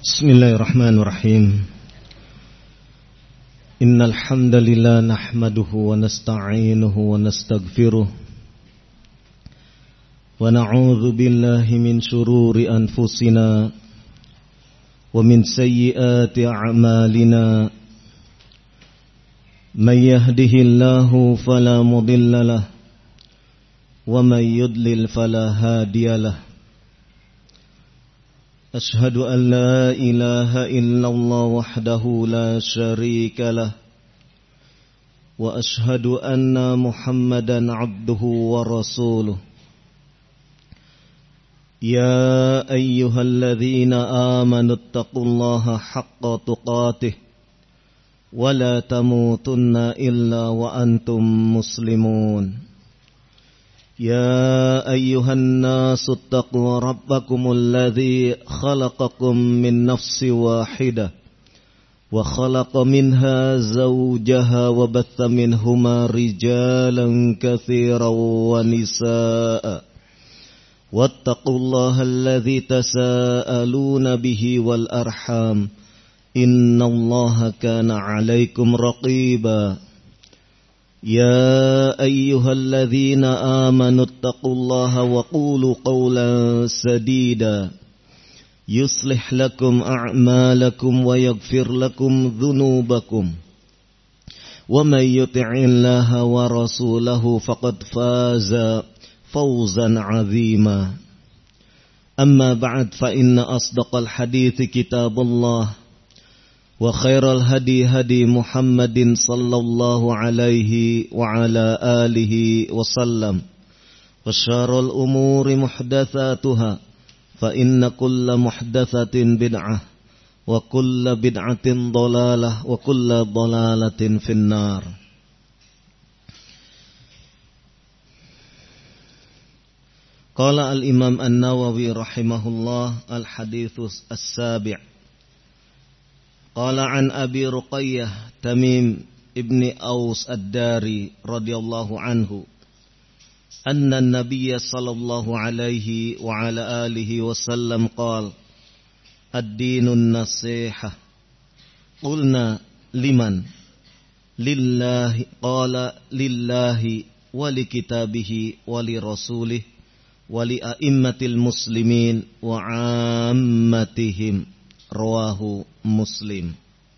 Bismillahirrahmanirrahim. Innal hamdalillah nahmaduhu wa nasta'inuhu wa nastaghfiruh wa na'udzu billahi min shururi anfusina wa min sayyiati a'malina. May yahdihillahu fala mudilla lahu wa may yudlil fala hadiyalah. أشهد أن لا إله إلا الله وحده لا شريك له وأشهد أن محمدا عبده ورسوله يا أيها الذين آمنوا اتقوا الله حق تقاته ولا تموتن إلا وأنتم مسلمون يا أيها الناس اتقوا ربكم الذي خلقكم من نفس واحدة وخلق منها زوجها وبث منهما رجالا كثيرا ونساء واتقوا الله الذي تساءلون به والأرحام إن الله كان عليكم رقيبا يا أيها الذين آمنوا اتقوا الله وقولوا قولا سديدا يصلح لكم أعمالكم ويغفر لكم ذنوبكم ومن يطع الله ورسوله فقد فاز فوزا عظيما أما بعد فإن أصدق الحديث كتاب الله وخير الهدي هدي محمد صلى الله عليه وعلى آله وسلم وشر الأمور محدثاتها فإن كل محدثة بدعة وكل بدعة ضلالة وكل ضلالة في النار. قال الإمام النووي رحمه الله الحديث السابع. قال عن أبي رقية تميم ابن أوس الداري رضي الله عنه أن النبي صلى الله عليه وعلى آله وسلم قال الدين النصيحة. قلنا لمن؟ لله. قال لله ولكتابه ولرسوله ولأئمة المسلمين وعامتهم. Rawahu Muslim.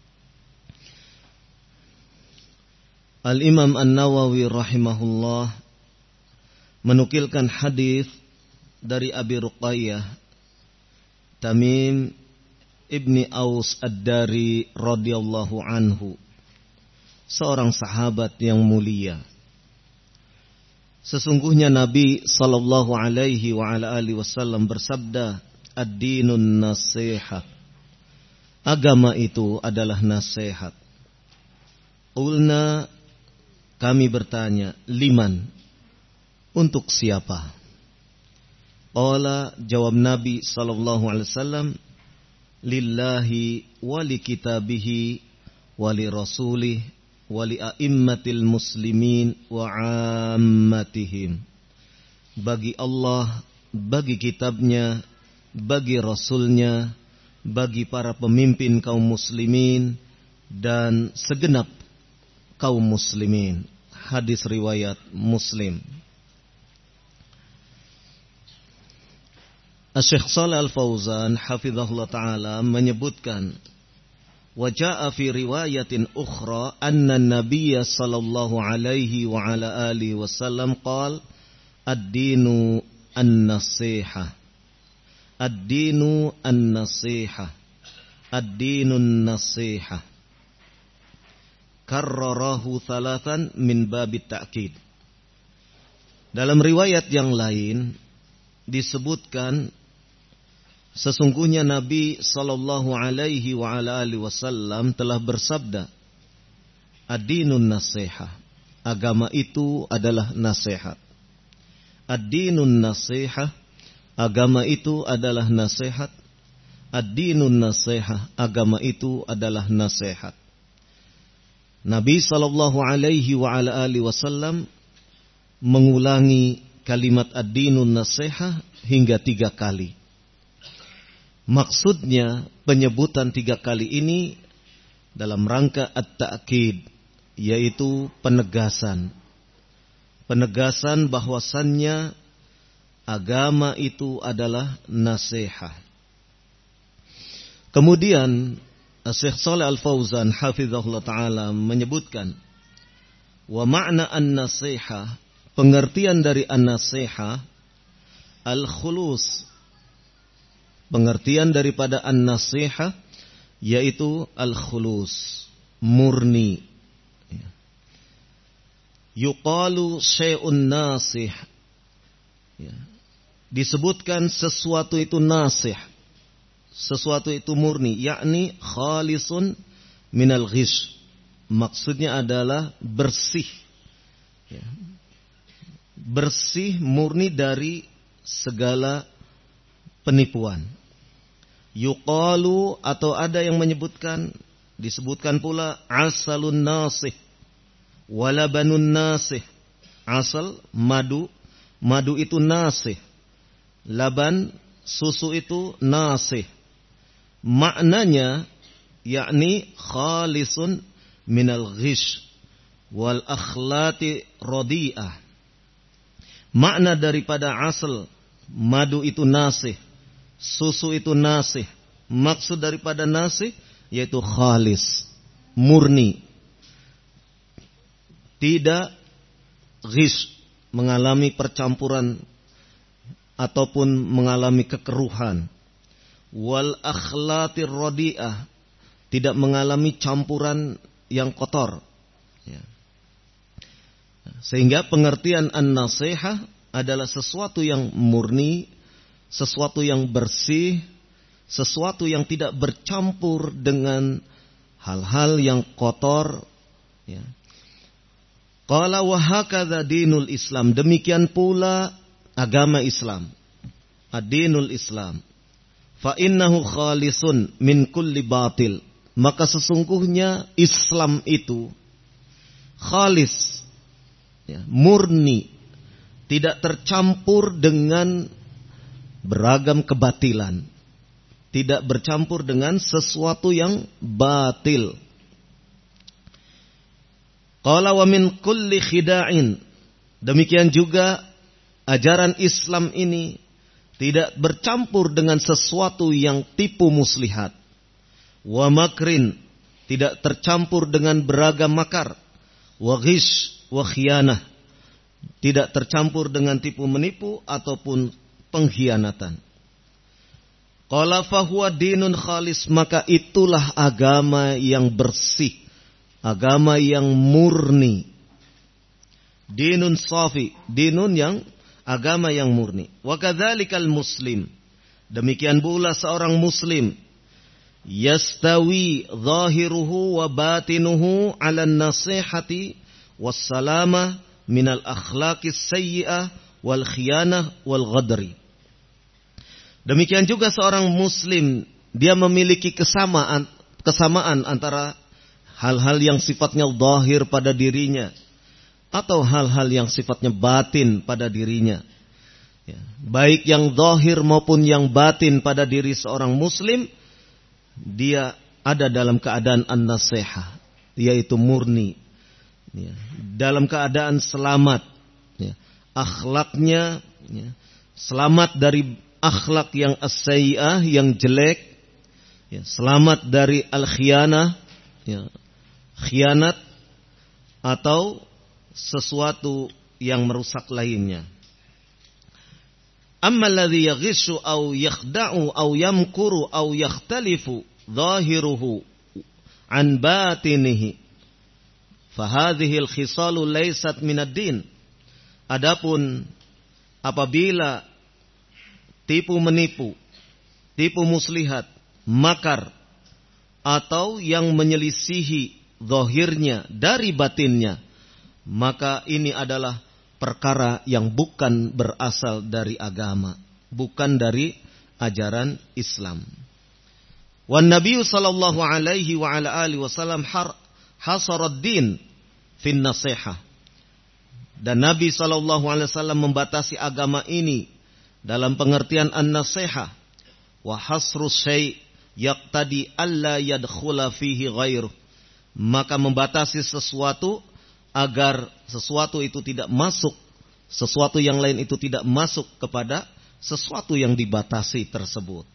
Al-Imam An-Nawawi rahimahullah menukilkan hadis dari Abi Ruqayyah Tamim ibni Aus Ad-Dari radhiyallahu anhu, seorang sahabat yang mulia. Sesungguhnya Nabi sallallahu alaihi wa ala alihi wasallam bersabda, ad-dinun nasihah. Agama itu adalah nasihat. Qulna, kami bertanya, liman, untuk siapa? Qala, jawab Nabi sallallahu alaihi wasallam, lillahi wa li kitabihi wa li rasulih wa li a'immatil muslimin wa ammatihim. Bagi Allah, bagi kitabnya, bagi rasulnya, bagi para pemimpin kaum muslimin dan segenap kaum muslimin. Hadis riwayat Muslim. Asy-Syaikh Shalih Al-Fauzan hafizahullah taala menyebutkan, wa jaa'a fi riwayatin ukhra anna an-nabiy sallallahu alaihi wa ala alihi wasallam qala ad-dinu an-nasihah. Ad-dinu an-nasihah. Ad-dinun nasihah. Karrarahu thalathan min babit ta'kid. Dalam riwayat yang lain disebutkan sesungguhnya Nabi sallallahu alaihi wa ala alihi wasallam telah bersabda, ad-dinun nasihah. Agama itu adalah nasihat. Ad-dinun nasihah. Agama itu adalah nasihat. Ad-dinun nasihah. Agama itu adalah nasihat. Nabi sallallahu alaihi wa ala alihi wasallam mengulangi kalimat ad-dinun nasihah hingga 3 kali. Maksudnya penyebutan 3 kali ini dalam rangka at-ta'kid, yaitu penegasan. Penegasan bahwasannya agama itu adalah nasihat. Kemudian Syekh Shalih Al-Fauzan hafizahullah ta'ala menyebutkan, wa ma'na an-nasihah, pengertian dari an-nasihah, al-khulus. Pengertian daripada an-nasihah yaitu al-khulus, murni. Yuqalu syai'un nasih. Disebutkan sesuatu itu nasih, sesuatu itu murni, yakni khalisun minal ghish. Maksudnya adalah bersih, bersih, murni dari segala penipuan. Yuqalu, atau ada yang menyebutkan, disebutkan pula asalun nasih, walabanun nasih. Asal madu, madu itu nasih. Laban, susu itu nasih. Maknanya yakni khalisun minal ghish wal akhlati radi'ah. Makna daripada asal madu itu nasih, susu itu nasih. Maksud daripada nasih yaitu khalis, murni, tidak ghish, mengalami percampuran ataupun mengalami kekeruhan. Wal akhlatir radi'ah, tidak mengalami campuran yang kotor. Sehingga pengertian an-nasihah adalah sesuatu yang murni, sesuatu yang bersih, sesuatu yang tidak bercampur dengan hal-hal yang kotor. Qala wa hakadha dinul Islam, demikian pula agama Islam. Ad-dinul Islam. Fa innahu khalisun min kulli batil. Maka sesungguhnya Islam itu khalis, murni, tidak tercampur dengan beragam kebatilan, tidak bercampur dengan sesuatu yang batil. Qala wa min kulli khida'in, demikian juga ajaran Islam ini tidak bercampur dengan sesuatu yang tipu muslihat. Wa makrin, tidak tercampur dengan beragam makar. Wa ghish wa khianah, tidak tercampur dengan tipu menipu ataupun pengkhianatan. Qala fahuwa dinun khalis, maka itulah agama yang bersih, agama yang murni. Dinun safi, dinun yang agama yang murni. Wa kadzalikal muslim, demikian pula seorang muslim, yastawi zahiruhu wa batinuhu 'alan nasihati wassalamah minal akhlaqis sayyi'ah wal khiyanah wal ghadri. Demikian juga seorang muslim, dia memiliki kesamaan antara hal-hal yang sifatnya zahir pada dirinya atau hal-hal yang sifatnya batin pada dirinya. Baik yang zahir maupun yang batin pada diri seorang muslim, dia ada dalam keadaan an-nasihah, yaitu murni, dalam keadaan selamat, akhlaknya selamat dari akhlak yang as-sayyi'ah, yang jelek, selamat dari al-khiyanah, khianat atau sesuatu yang merusak lainnya. Amma alladhi yaghishu aw yakhda'u aw yamkuru aw yakhtalifu zahiruhu an batinihi fahadhihi al-khisalu laysat minad din. Adapun apabila tipu menipu, tipu muslihat, makar, atau yang menyelisihi zahirnya dari batinnya, maka ini adalah perkara yang bukan berasal dari agama, bukan dari ajaran Islam. Wan Nabi sallallahu alaihi wa ala alihi wasallam hasarad din fin nasihah. Dan Nabi sallallahu alaihi wasallam membatasi agama ini dalam pengertian an-nasihah. wa hasru syai' yaqtadi alla yadkhula fihi ghairuh. Maka membatasi sesuatu agar sesuatu itu tidak masuk, sesuatu yang lain itu tidak masuk kepada sesuatu yang dibatasi tersebut.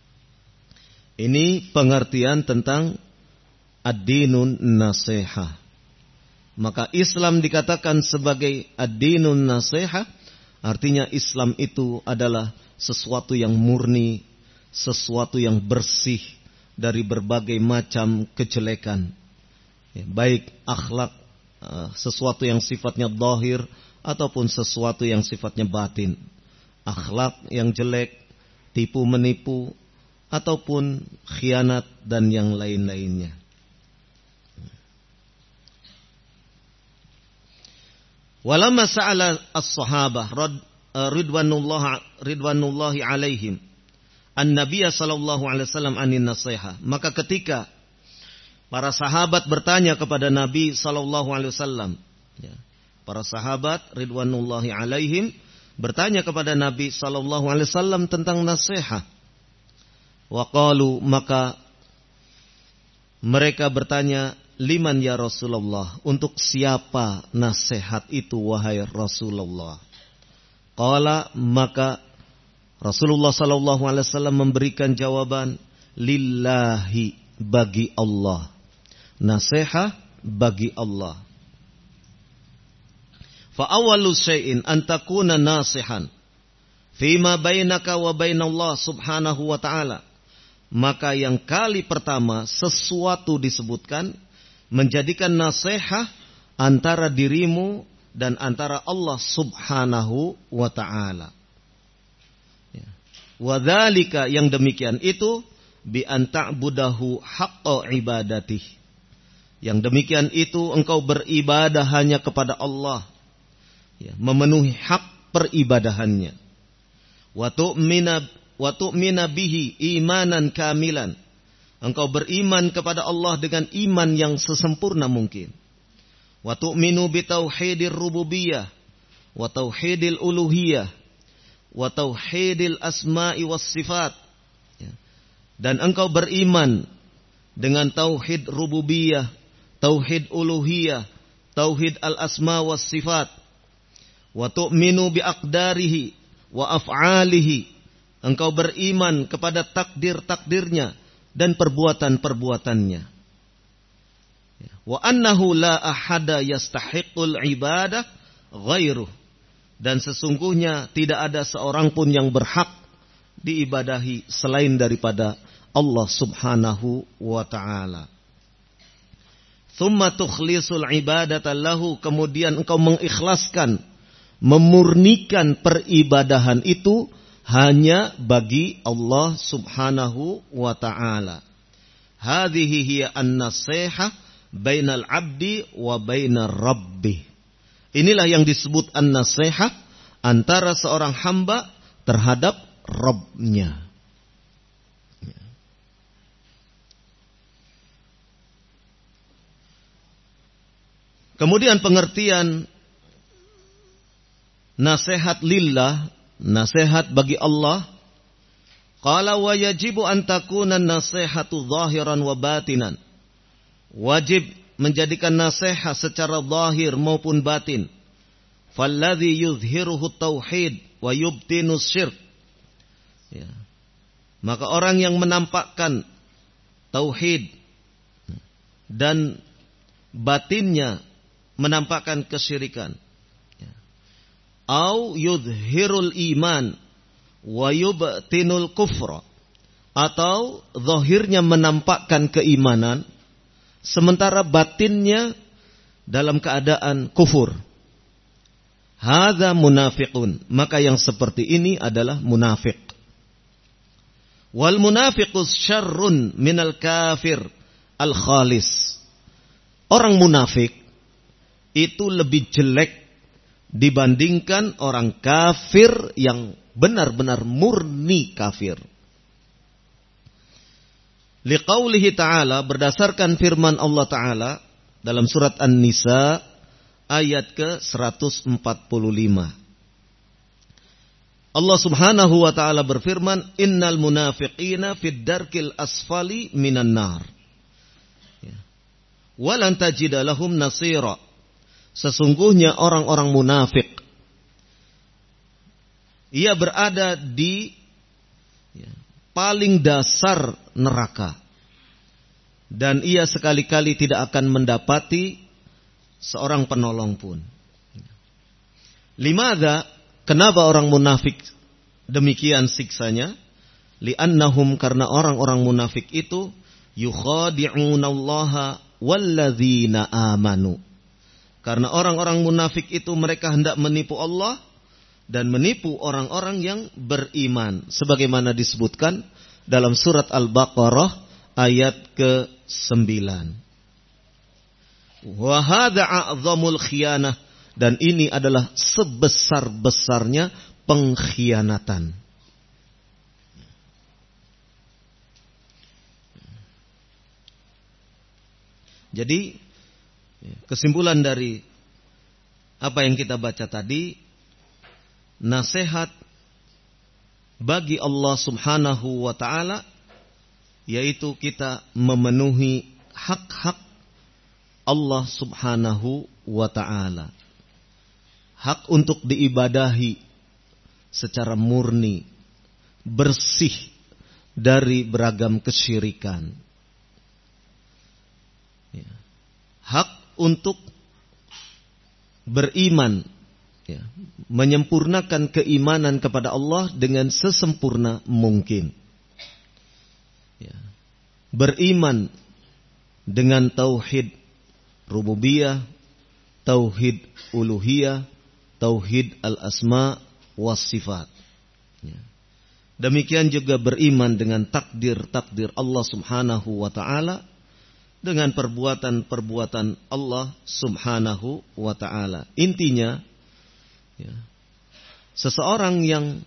Ini pengertian tentang ad-dinun nasihah. Maka Islam dikatakan sebagai ad-dinun nasihah, artinya Islam itu adalah sesuatu yang murni, sesuatu yang bersih dari berbagai macam kejelekan, baik akhlak, sesuatu yang sifatnya zahir ataupun sesuatu yang sifatnya batin. Akhlak yang jelek, tipu menipu, ataupun khianat dan yang lain-lainnya. Walamma sa'ala as-sahabah ridwanullahi alaihim an-nabiy sallallahu alaihi wasallam anin nasihah. Maka ketika para sahabat bertanya kepada Nabi sallallahu alaihi wasallam, para sahabat ridwanullahi alaihim bertanya kepada Nabi sallallahu alaihi wasallam tentang nasihat. Wa qalu, maka mereka bertanya, liman ya Rasulullah, untuk siapa nasihat itu wahai Rasulullah? Qala, maka Rasulullah sallallahu alaihi wasallam memberikan jawaban, lillahi, bagi Allah. Nasihat bagi Allah. Fa awwalu syai'in an takuna nasihan fima bainaka wa bainallah subhanahu wa ta'ala. Maka yang kali pertama sesuatu disebutkan menjadikan nasihat antara dirimu dan antara Allah subhanahu wa ta'ala. Wa dzalika, yang demikian itu, bi an ta'budahu haqqa ibadatih. Yang demikian itu engkau beribadah hanya kepada Allah, memenuhi hak peribadahannya. Wa tu'mina bihi imanan kamilan. Engkau beriman kepada Allah dengan iman yang sesempurna mungkin. Wa tu'minu bi tauhidir rububiyah wa tauhidil uluhiyah wa tauhidil asma'i was sifat. Dan engkau beriman dengan tauhid rububiyah, tauhid uluhiyah, tauhid al-asma was sifat. Wa tu'minu bi aqdarihi wa af'alihi. Engkau beriman kepada takdir-takdirnya dan perbuatan-perbuatannya. Wa annahu la ahada yastahiqul ibadah ghairuh. Dan sesungguhnya tidak ada seorang pun yang berhak diibadahi selain daripada Allah subhanahu wa ta'ala. Thumma tukhlisul ibadata lahu. Kemudian engkau mengikhlaskan, memurnikan peribadahan itu hanya bagi Allah subhanahu wa ta'ala. Hadhihi hiya an-nasihah bainal abdi wa bainar rabbih. Inilah yang disebut an-nasihah antara seorang hamba terhadap Rabb-nya. Kemudian pengertian nasihat lillah, nasihat bagi Allah. Qala wa yajibu an takuna nasihatu zahiran wa batinan. Wajib menjadikan nasihat secara zahir maupun batin. Falladhi yuzhiruhu tauhid wa yubtinu syirk. Maka orang yang menampakkan tauhid dan batinnya menampakkan kesyirikan. Au yudhirul iman wa yubtinul kufra. Atau zahirnya menampakkan keimanan sementara batinnya dalam keadaan kufur. Hadza munafiqun. Maka yang seperti ini adalah munafik. Wal munafiqus syarrun minal kafir al khalis. Orang munafik itu lebih jelek dibandingkan orang kafir yang benar-benar murni kafir. Liqaulihi ta'ala, berdasarkan firman Allah Ta'ala dalam surat An-Nisa ayat ke-145. Allah Subhanahu wa taala berfirman, "Innal munafiqina fid darkil asfali minan nar." Wa lan tajida lahum nasira. Sesungguhnya orang-orang munafik, ia berada di paling dasar neraka. Dan ia sekali-kali tidak akan mendapati seorang penolong pun. Limadha? Kenapa orang munafik demikian siksanya? Li'annahum, karena orang-orang munafik itu yukhadi'unallaha walladzina amanu. Karena orang-orang munafik itu mereka hendak menipu Allah dan menipu orang-orang yang beriman. Sebagaimana disebutkan dalam surat Al-Baqarah ayat ke-9. Wa hadza a'zamul khiyanah. Dan ini adalah sebesar-besarnya pengkhianatan. Jadi kesimpulan dari apa yang kita baca tadi, nasihat bagi Allah Subhanahu wa taala yaitu kita memenuhi hak-hak Allah Subhanahu wa taala. Hak untuk diibadahi secara murni, bersih dari beragam kesyirikan. Hak untuk beriman, menyempurnakan keimanan kepada Allah dengan sesempurna mungkin. Beriman dengan tauhid rububiyah, tauhid uluhiyah, tauhid al-asma was sifat. Demikian juga beriman dengan takdir-takdir Allah Subhanahu wa taala, dengan perbuatan-perbuatan Allah Subhanahu wa taala. Intinya seseorang yang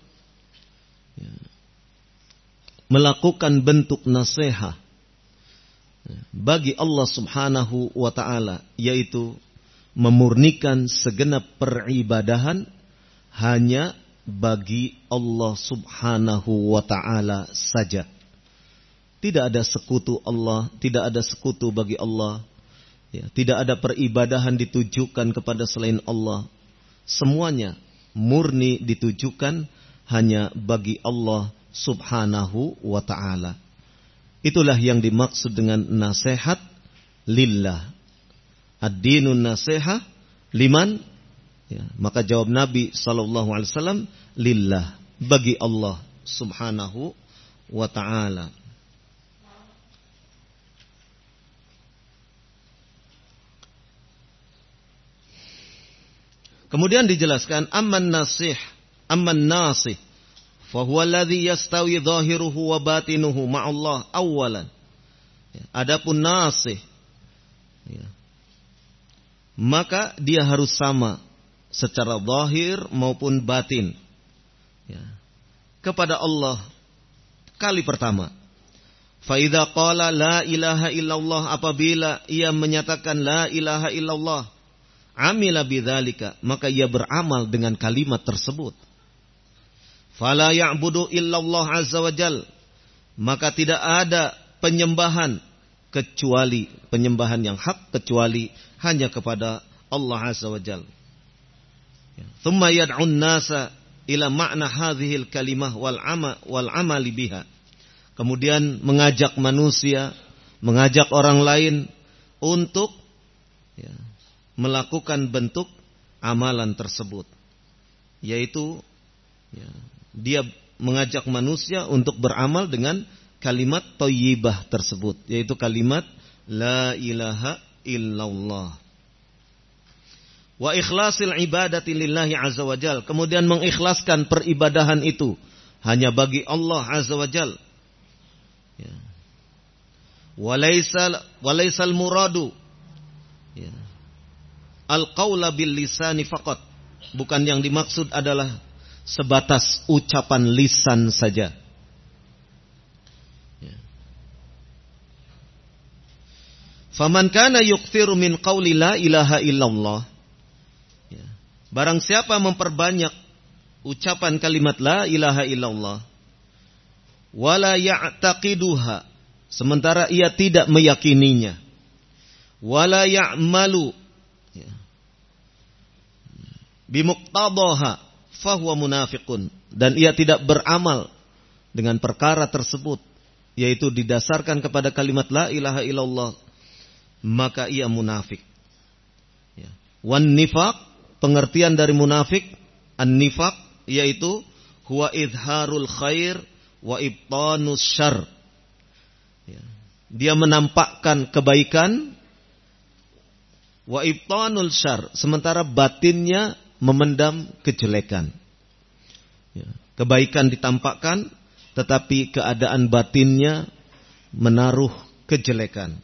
melakukan bentuk nasihat bagi Allah Subhanahu wa taala, yaitu memurnikan segenap peribadahan hanya bagi Allah Subhanahu wa ta'ala saja. Tidak ada sekutu Allah, tidak ada sekutu bagi Allah. Tidak ada peribadahan ditujukan kepada selain Allah. Semuanya murni ditujukan hanya bagi Allah Subhanahu wa ta'ala. Itulah yang dimaksud dengan nasihat lillah. Ad-dinun nasihah liman? Maka jawab Nabi SAW, lillah, bagi Allah Subhanahu wa ta'ala. Kemudian dijelaskan, amman nasih, fahuwa alladhi yastawi zahiruhu wa batinuhu ma'allah awalan. Adapun nasih, maka dia harus sama secara zahir maupun batin kepada Allah kali pertama. Fa idza qala la ilaha illallah, apabila ia menyatakan la ilaha illallah, amila bidzalika, maka ia beramal dengan kalimat tersebut. Fala ya'budu illallah azza wajal, maka tidak ada penyembahan kecuali penyembahan yang hak kecuali hanya kepada Allah azza wajal. Thumma yad'un nasa ila ma'na hadhil kalimah wal amali biha. Kemudian mengajak manusia, mengajak orang lain untuk melakukan bentuk amalan tersebut, yaitu dia mengajak manusia untuk beramal dengan kalimat thayyibah tersebut, yaitu kalimat la ilaha illallah. Wa ikhlasil ibadati lillahi azza wajal, kemudian mengikhlaskan peribadahan itu hanya bagi Allah azza wajal. Walaisal muradu al-qawla bil lisani faqat, bukan yang dimaksud adalah sebatas ucapan lisan saja. Faman kana yukthiru min qawli la ilaha illallah, barang siapa memperbanyak ucapan kalimat la ilaha illallah, wala ya'taqiduha, sementara ia tidak meyakininya, wala ya'malu bimuqtadaha fahuwa munafiqun, dan ia tidak beramal dengan perkara tersebut, yaitu didasarkan kepada kalimat la ilaha illallah, maka ia munafik. Wan nifaq, pengertian dari munafik, an-nifaq yaitu huwa idharul khair wa ibtanus syarr. Dia menampakkan kebaikan, wa ibtanul syarr, sementara batinnya memendam kejelekan. Kebaikan ditampakkan, tetapi keadaan batinnya menaruh kejelekan.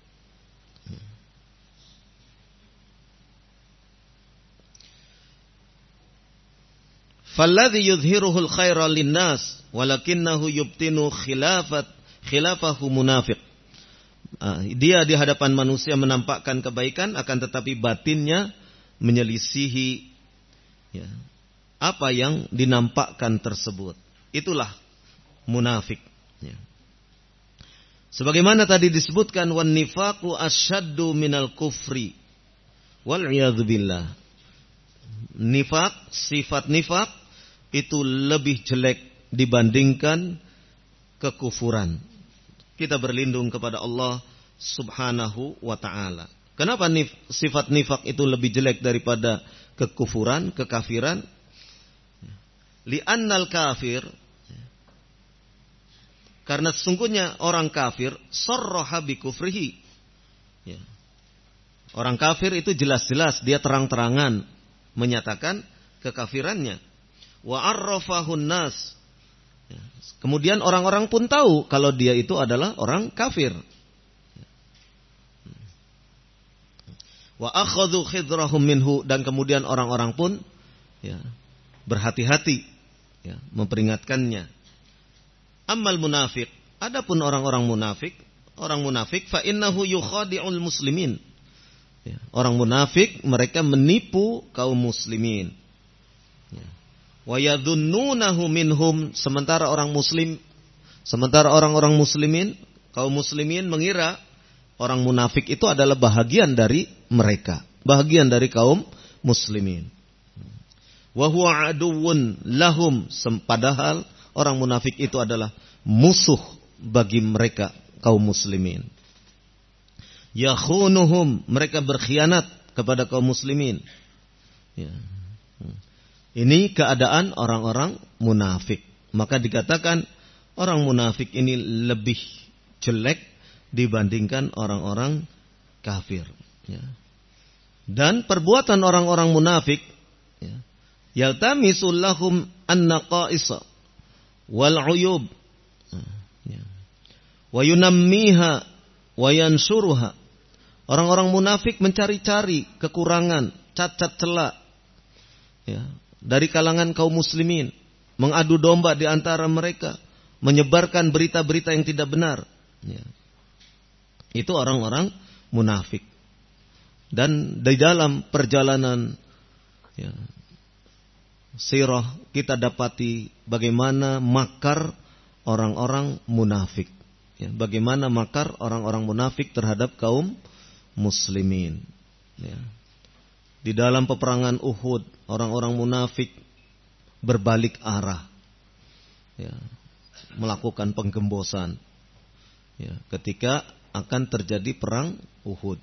Falladhi yudhiruhul khaira linnas walakinnahu yubtinu khilafahu munafiq. Dia di hadapan manusia menampakkan kebaikan, akan tetapi batinnya menyelisihi apa yang dinampakkan tersebut. Itulah munafik. Sebagaimana tadi disebutkan, wan nifaqu asyaddu minal kufri wal iyadzu billah. Nifaq, sifat nifaq itu lebih jelek dibandingkan kekufuran. Kita berlindung kepada Allah Subhanahu wa ta'ala. Kenapa sifat nifaq itu lebih jelek daripada kekufuran, kekafiran? Li'annal kafir, karena sesungguhnya orang kafir sarraha bi kufrihi. Orang kafir itu jelas-jelas dia terang-terangan menyatakan kekafirannya. Wa arrafahun nas. Kemudian orang-orang pun tahu kalau dia itu adalah orang kafir. Wa akhadhu khidrahum minhu, dan kemudian orang-orang pun berhati-hati memperingatkannya. Ammal munafik, adapun orang munafik fa innahu yukhadi'ul muslimin. Orang munafik mereka menipu kaum muslimin. Wa yadhunnunahu minhum, sementara orang-orang muslimin, kaum muslimin mengira orang munafik itu adalah bahagian dari mereka, bahagian dari kaum muslimin. Wa huwa aduwwun lahum, padahal orang munafik itu adalah musuh bagi mereka kaum muslimin. Yakhunuhum, mereka berkhianat kepada kaum muslimin. Ini keadaan orang-orang munafik. Maka dikatakan orang munafik ini lebih jelek dibandingkan orang-orang kafir. Dan perbuatan orang-orang munafik, yaltamisul lahum an-naqaisa wal uyub wa yunammiha wa yansuruha. Orang-orang munafik mencari-cari kekurangan, cacat celak dari kalangan kaum muslimin, mengadu domba di antara mereka, menyebarkan berita-berita yang tidak benar. Itu orang-orang munafik. Dan di dalam perjalanan sirah kita dapati bagaimana makar orang-orang munafik. Bagaimana makar orang-orang munafik terhadap kaum muslimin. Di dalam peperangan Uhud, orang-orang munafik berbalik arah, melakukan penggembosan, ketika akan terjadi perang Uhud.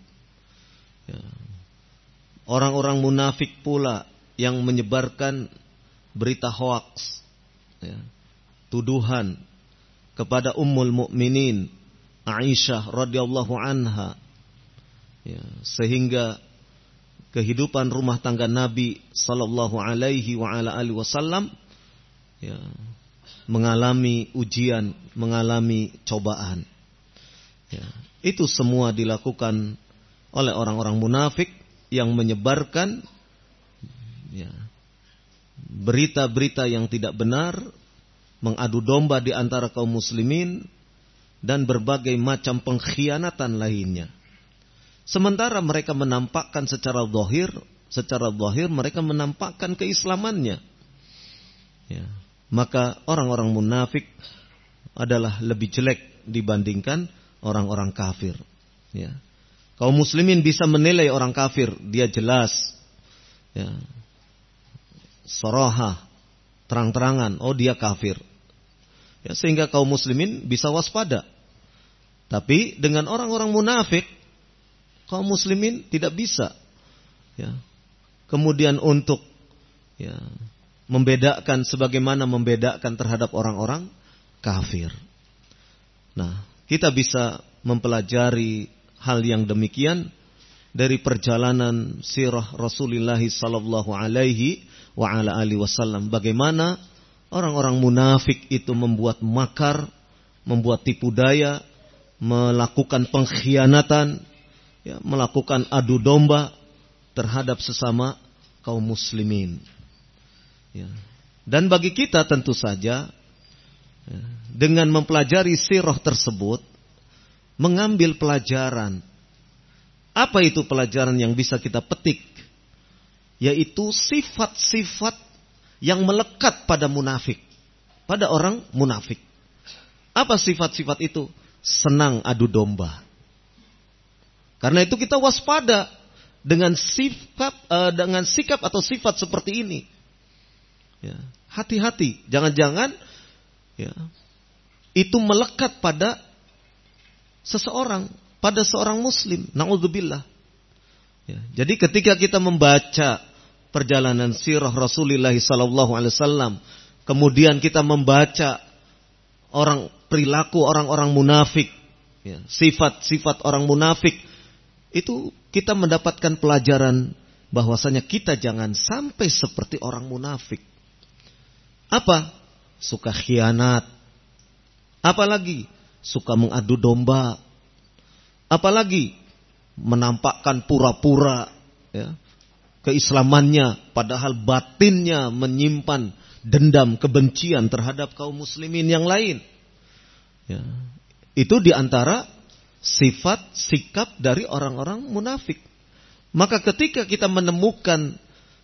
Orang-orang munafik pula yang menyebarkan berita hoaks, tuduhan kepada Ummul Mukminin Aisyah radhiyallahu anha, sehingga kehidupan rumah tangga Nabi sallallahu alaihi wa ala alihi wasallam mengalami ujian, mengalami cobaan. Itu semua dilakukan oleh orang-orang munafik yang menyebarkan berita-berita yang tidak benar, mengadu domba di antara kaum muslimin, dan berbagai macam pengkhianatan lainnya. Sementara mereka menampakkan secara zahir mereka menampakkan keislamannya. Ya. Maka orang-orang munafik adalah lebih jelek dibandingkan orang-orang kafir. Ya. Kaum muslimin bisa menilai orang kafir, dia jelas, ya, sorohah, terang-terangan, oh dia kafir. Ya, sehingga kaum muslimin bisa waspada. Tapi dengan orang-orang munafik, kaum muslimin tidak bisa. Ya. Kemudian untuk ya, membedakan sebagaimana membedakan terhadap orang-orang kafir. Nah, kita bisa mempelajari hal yang demikian dari perjalanan sirah Rasulullah sallallahu alaihi wa ala alihi wasallam. Bagaimana orang-orang munafik itu membuat makar, membuat tipu daya, melakukan pengkhianatan, ya, melakukan adu domba terhadap sesama kaum muslimin. Ya. Dan bagi kita tentu saja, ya, dengan mempelajari sirah tersebut, mengambil pelajaran. Apa itu pelajaran yang bisa kita petik? Yaitu sifat-sifat yang melekat pada munafik, pada orang munafik. Apa sifat-sifat itu? Senang adu domba. Karena itu kita waspada dengan sikap atau sifat seperti ini. Ya, hati-hati, jangan-jangan ya, itu melekat pada seseorang, pada seorang muslim. Na'udzubillah. Ya, jadi ketika kita membaca perjalanan sirah Rasulullah sallallahu alaihi wasallam, kemudian kita membaca perilaku orang-orang munafik, ya, sifat-sifat orang munafik, itu kita mendapatkan pelajaran bahwasanya kita jangan sampai seperti orang munafik. Apa? Suka khianat. Apalagi suka mengadu domba. Apalagi menampakkan pura-pura ya, keislamannya, padahal batinnya menyimpan dendam kebencian terhadap kaum muslimin yang lain. Ya. Itu diantara sifat sikap dari orang-orang munafik. Maka ketika kita menemukan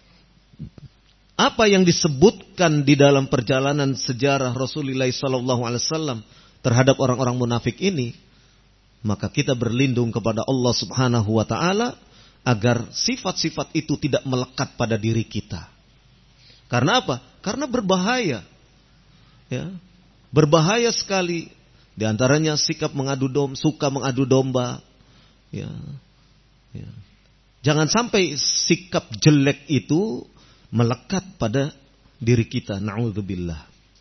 apa yang disebutkan di dalam perjalanan sejarah Rasulullah SAW terhadap orang-orang munafik ini, maka kita berlindung kepada Allah Subhanahu wa Ta'ala agar sifat-sifat itu tidak melekat pada diri kita. Karena apa? Karena berbahaya. Ya, berbahaya sekali. Di antaranya sikap suka mengadu domba. Ya, ya. Jangan sampai sikap jelek itu melekat pada diri kita. Na'udzubillah.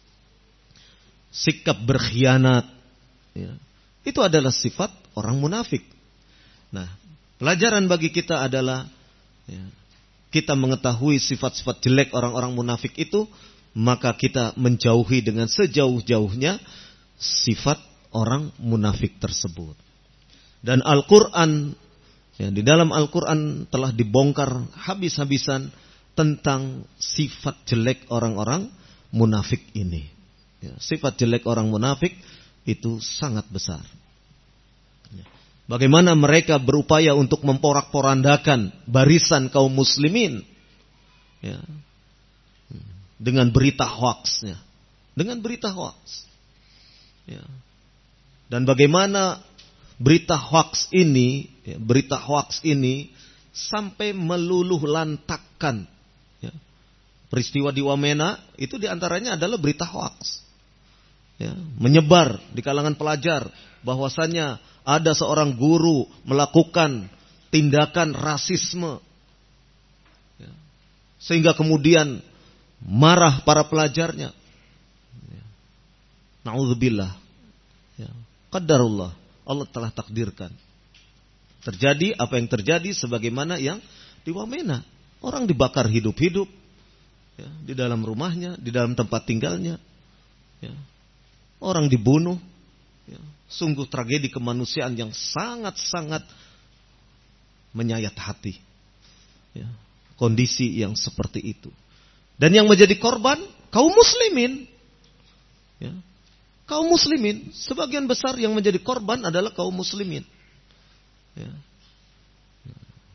Sikap berkhianat. Ya. Itu adalah sifat orang munafik. Nah, pelajaran bagi kita adalah ya, kita mengetahui sifat-sifat jelek orang-orang munafik itu, maka kita menjauhi dengan sejauh-jauhnya sifat orang munafik tersebut. Dan Al-Quran, ya, di dalam Al-Quran telah dibongkar habis-habisan tentang sifat jelek orang-orang munafik ini. Ya, sifat jelek orang munafik itu sangat besar. Bagaimana mereka berupaya untuk memporak-porandakan barisan kaum muslimin, ya, dengan berita hoaxnya, dengan berita hoax. Ya. Dan bagaimana berita hoax ini, ya, berita hoax ini sampai meluluh lantakkan. Ya. Peristiwa di Wamena itu diantaranya adalah berita hoax. Ya, menyebar di kalangan pelajar bahwasanya ada seorang guru melakukan tindakan rasisme, ya, sehingga kemudian marah para pelajarnya. Ya. Na'udzubillah. Ya. Qadarullah, Allah telah takdirkan terjadi apa yang terjadi sebagaimana yang di Wamena. Orang dibakar hidup-hidup, ya, di dalam rumahnya, di dalam tempat tinggalnya. Ya. Orang dibunuh, ya, sungguh tragedi kemanusiaan yang sangat-sangat menyayat hati. Ya, kondisi yang seperti itu. Dan yang menjadi korban kaum muslimin. Ya, kaum muslimin, sebagian besar yang menjadi korban adalah kaum muslimin. Ya.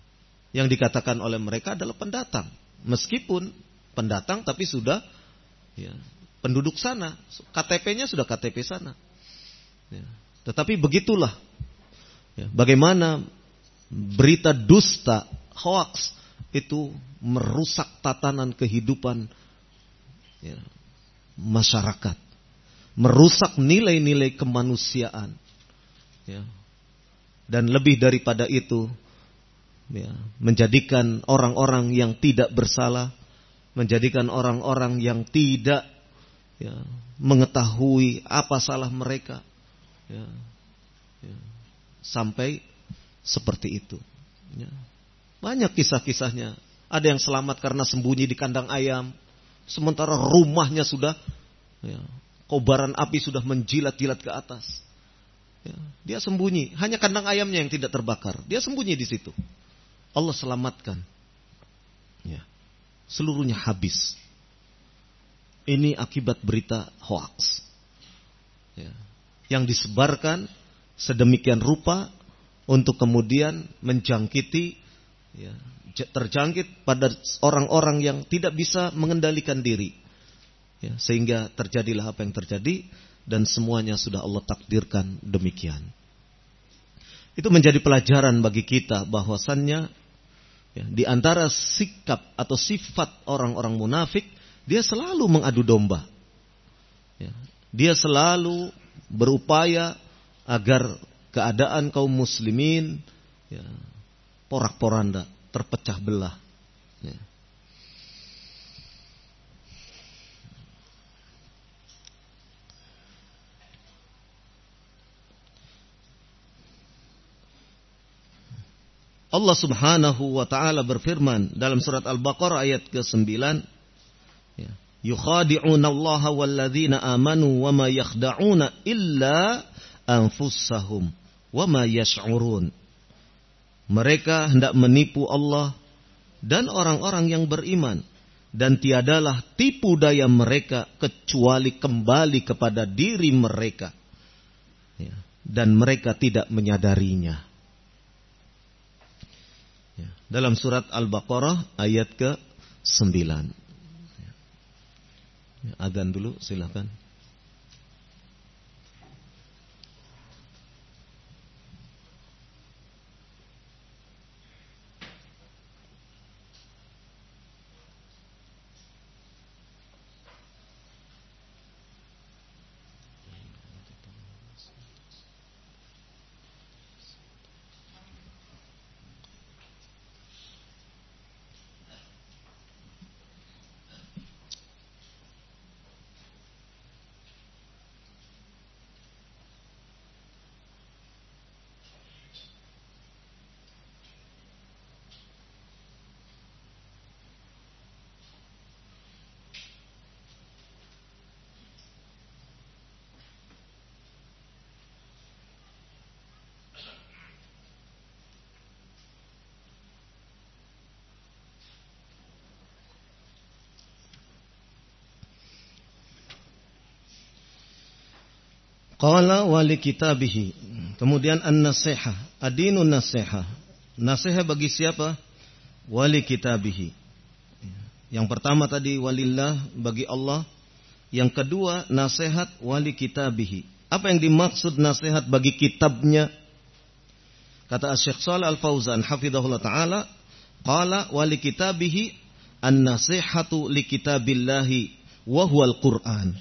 Yang dikatakan oleh mereka adalah pendatang. Meskipun pendatang tapi sudah Ya, penduduk sana, KTP-nya sudah KTP sana. Ya, tetapi begitulah ya, bagaimana berita dusta, hoax itu merusak tatanan kehidupan ya, masyarakat, merusak nilai-nilai kemanusiaan, ya. Dan lebih daripada itu, ya, menjadikan orang-orang yang tidak bersalah, menjadikan orang-orang yang tidak ya, mengetahui apa salah mereka, ya, ya, sampai seperti itu. Ya. Banyak kisah-kisahnya. Ada yang selamat karena sembunyi di kandang ayam, sementara rumahnya sudah ya, kobaran api sudah menjilat-jilat ke atas. Ya, dia sembunyi, hanya kandang ayamnya yang tidak terbakar. Dia sembunyi di situ. Allah selamatkan. Ya, seluruhnya habis. Ini akibat berita hoax. Ya, yang disebarkan sedemikian rupa untuk kemudian menjangkiti, ya, terjangkit pada orang-orang yang tidak bisa mengendalikan diri. Ya, sehingga terjadilah apa yang terjadi. Dan semuanya sudah Allah takdirkan demikian. Itu menjadi pelajaran bagi kita bahwasannya ya, di antara sikap atau sifat orang-orang munafik, dia selalu mengadu domba. Ya, dia selalu berupaya agar keadaan kaum muslimin ya, porak-poranda, terpecah belah. Ya. Allah Subhanahu wa taala berfirman dalam surat Al-Baqarah ayat ke-9, ya, yukhadi'una Allah walladzina amanu wama yakhda'una illa anfusahum wama yash'urun. Mereka hendak menipu Allah dan orang-orang yang beriman, dan tiadalah tipu daya mereka kecuali kembali kepada diri mereka, ya, dan mereka tidak menyadarinya. Dalam surat Al-Baqarah ayat ke-9. Adzan dulu silakan. Qala wali kitabihi. Kemudian an-nasihah, adinun nasihah. Nasihat bagi siapa? Wali kitabihi. Yang pertama tadi walillah, bagi Allah. Yang kedua nasihat wali kitabihi. Apa yang dimaksud nasihat bagi kitabnya? Kata Syekh Shalih Al-Fauzan hafizahullah taala, qala wali kitabihi an-nasihatu li kitabillahi wa huwal Qur'an.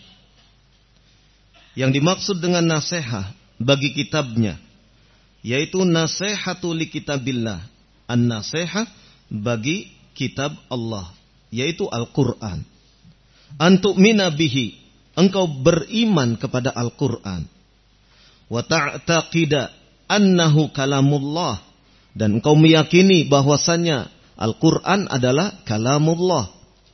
Yang dimaksud dengan nasihat bagi kitabnya, yaitu nasihatu li kitabillah, an-nasihat bagi kitab Allah, yaitu Al-Quran. Antu'mina bihi, engkau beriman kepada Al-Quran. Wa ta'taqida annahu kalamullah, dan engkau meyakini bahwasannya Al-Quran adalah kalamullah.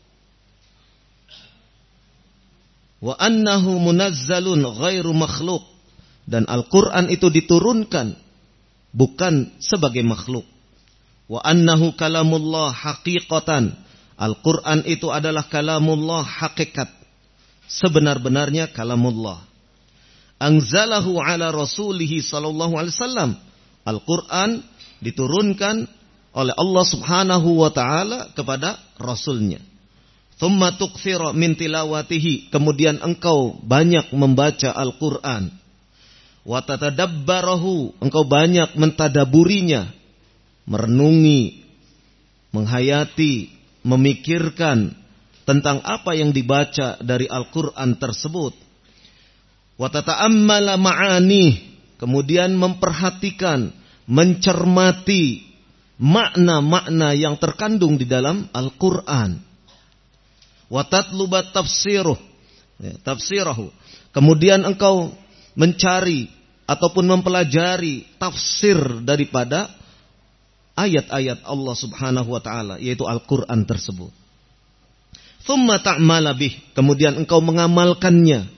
Wa annahu munazzalun ghairu makhluk, dan Al-Quran itu diturunkan bukan sebagai makhluk. Wa annahu kalamullah haqiqatan, Al-Quran itu adalah kalamullah hakikat, sebenar-benarnya kalamullah. Anzalahu ala rasulihi sallallahu alaihi wasallam, Al-Quran diturunkan oleh Allah subhanahu wa ta'ala kepada Rasulnya. Thumma tukthira min tilawatihi, kemudian engkau banyak membaca Al-Qur'an. Wa tatadabbarahu, engkau banyak mentadaburinya, merenungi, menghayati, memikirkan tentang apa yang dibaca dari Al-Qur'an tersebut. Wa tata'ammala ma'ani, kemudian memperhatikan, mencermati makna-makna yang terkandung di dalam Al-Qur'an. Wa tatluba tafsirahu, kemudian engkau mencari ataupun mempelajari tafsir daripada ayat-ayat Allah Subhanahu wa taala, yaitu Al-Qur'an tersebut. Tsumma ta'mala bih, kemudian engkau mengamalkan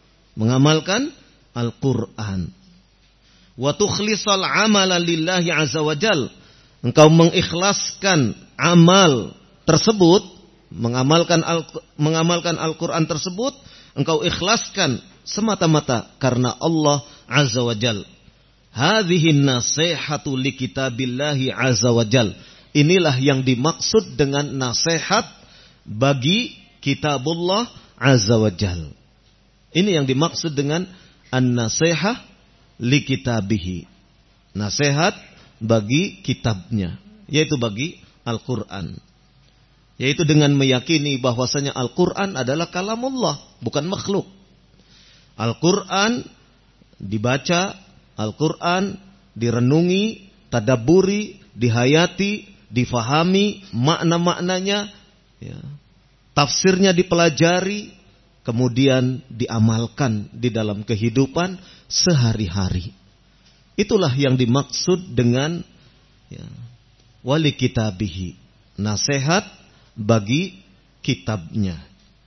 Al-Qur'an. Wa tukhlisal amala lillahi azza wajal, engkau mengikhlaskan amal tersebut, mengamalkan Al-Qur'an tersebut, engkau ikhlaskan semata-mata karena Allah azza wajal. Hadhihi nasihatu li kitabillahi azza wajal. Inilah yang dimaksud dengan nasihat bagi kitabullah azza wajal. Ini yang dimaksud dengan an-nasihah li kitabihi. Nasihat bagi kitabnya, yaitu bagi Al-Qur'an. Yaitu dengan meyakini bahwasanya Al-Qur'an adalah kalamullah, bukan makhluk. Al-Qur'an dibaca, Al-Qur'an direnungi, tadabburi, dihayati, difahami makna-maknanya, ya, tafsirnya dipelajari, kemudian diamalkan di dalam kehidupan sehari-hari. Itulah yang dimaksud dengan wali kitabihi, nasihat bagi kitabnya.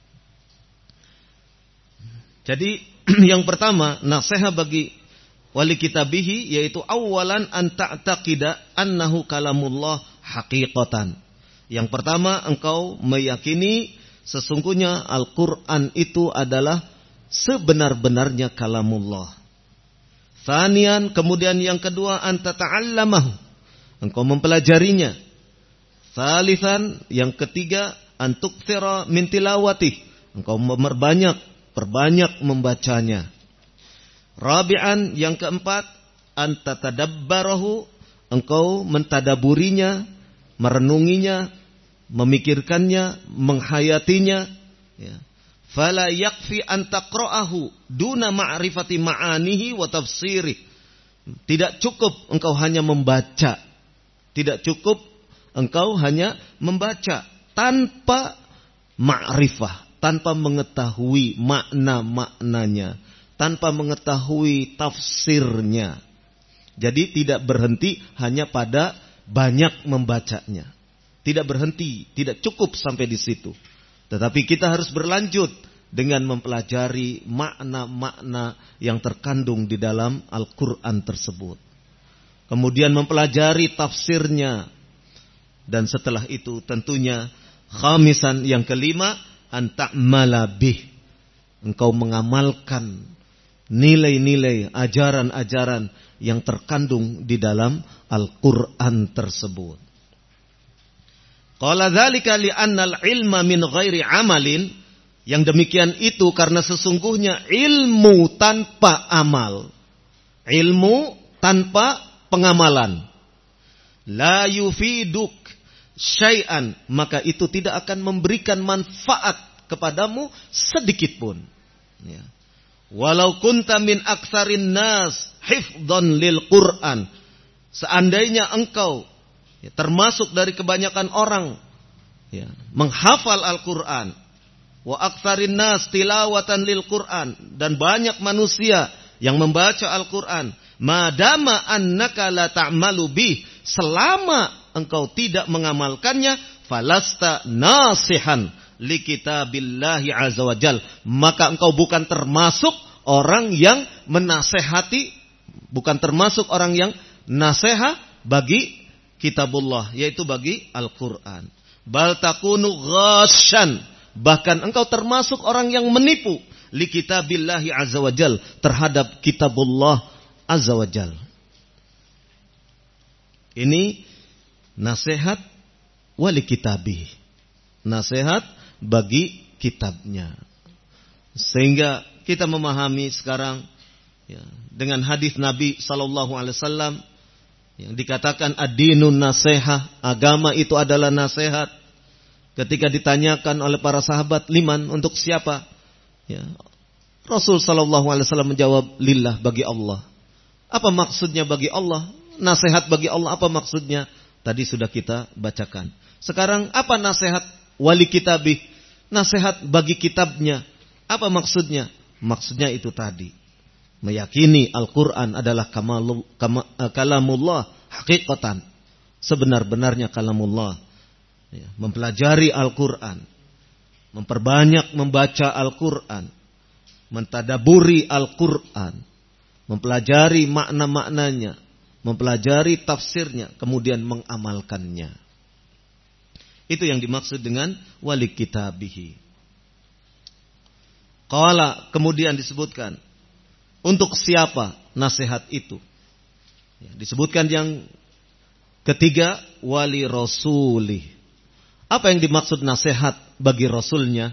Jadi yang pertama, nasihat bagi wali kitabihi, yaitu awalan an ta'taqida annahu kalamullah haqiqatan. Yang pertama, engkau meyakini sesungguhnya Al-Qur'an itu adalah sebenar-benarnya kalamullah. Tsanian, kemudian yang kedua, an tata'allamahu, engkau mempelajarinya. Tsalitsan, yang ketiga, an tuktsira min tilawatih, engkau perbanyak membacanya. Rabi'an, yang keempat, an tatadabbarahu, engkau mentadaburinya, merenunginya, memikirkannya, menghayatinya. Fala yakfi an taqra'ahu duna ma'rifati ma'anihi wa tafsirih. Tidak cukup engkau hanya membaca. Tidak cukup engkau hanya membaca tanpa ma'rifah, tanpa mengetahui makna-maknanya, tanpa mengetahui tafsirnya. Jadi tidak berhenti hanya pada banyak membacanya. Tidak berhenti, tidak cukup sampai di situ. Tetapi kita harus berlanjut dengan mempelajari makna-makna yang terkandung di dalam Al-Qur'an tersebut. Kemudian mempelajari tafsirnya. Dan setelah itu tentunya khamisan, yang kelima, an ta'mala bih, engkau mengamalkan nilai-nilai, ajaran-ajaran yang terkandung di dalam Al-Qur'an tersebut. Qala dzalika li anna al-ilma min ghairi amalin, yang demikian itu karena sesungguhnya ilmu tanpa amal, ilmu tanpa pengamalan, la yufiduk syai'an, maka itu tidak akan memberikan manfaat kepadamu sedikit pun. Ya. Walau kunta min aktsarin nas hifdhan lil Qur'an, seandainya engkau termasuk dari kebanyakan orang menghafal Al-Qur'an, wa aktsarin nas tilawatan lil Qur'an, dan banyak manusia yang membaca Al-Qur'an, madama annaka la ta'malu bih, selama engkau tidak mengamalkannya, falasta nasihan li kitabillahi azza wajal, maka engkau bukan termasuk orang yang menasehati, bukan termasuk orang yang nasihat bagi kitabullah, yaitu bagi Al-Qur'an. Bal takunu ghasyan, bahkan engkau termasuk orang yang menipu li kitabillahi azza wajal, terhadap kitabullah azza wajal. Ini nasihat wali kitabih, nasihat bagi kitabnya. Sehingga kita memahami sekarang ya, dengan hadis Nabi sallallahu alaihi wasallam yang dikatakan ad-dinun nasihah, agama itu adalah nasihat. Ketika ditanyakan oleh para sahabat, liman, untuk siapa? Ya, Rasul sallallahu alaihi wasallam menjawab, lillah, bagi Allah. Apa maksudnya bagi Allah? Nasihat bagi Allah apa maksudnya? Tadi sudah kita bacakan. Sekarang apa nasihat wali kitabih? Nasihat bagi kitabnya. Apa maksudnya? Maksudnya itu tadi. Meyakini Al-Quran adalah kalamullah hakikatan. Sebenar-benarnya kalamullah. Ya, mempelajari Al-Quran. Memperbanyak membaca Al-Quran. Mentadaburi Al-Quran. Mempelajari makna-maknanya. Mempelajari tafsirnya. Kemudian mengamalkannya. Itu yang dimaksud dengan wali kitabihi. Qala, kemudian disebutkan. Untuk siapa nasihat itu? Ya, disebutkan yang ketiga, wali rasulih. Apa yang dimaksud nasihat bagi rasulnya?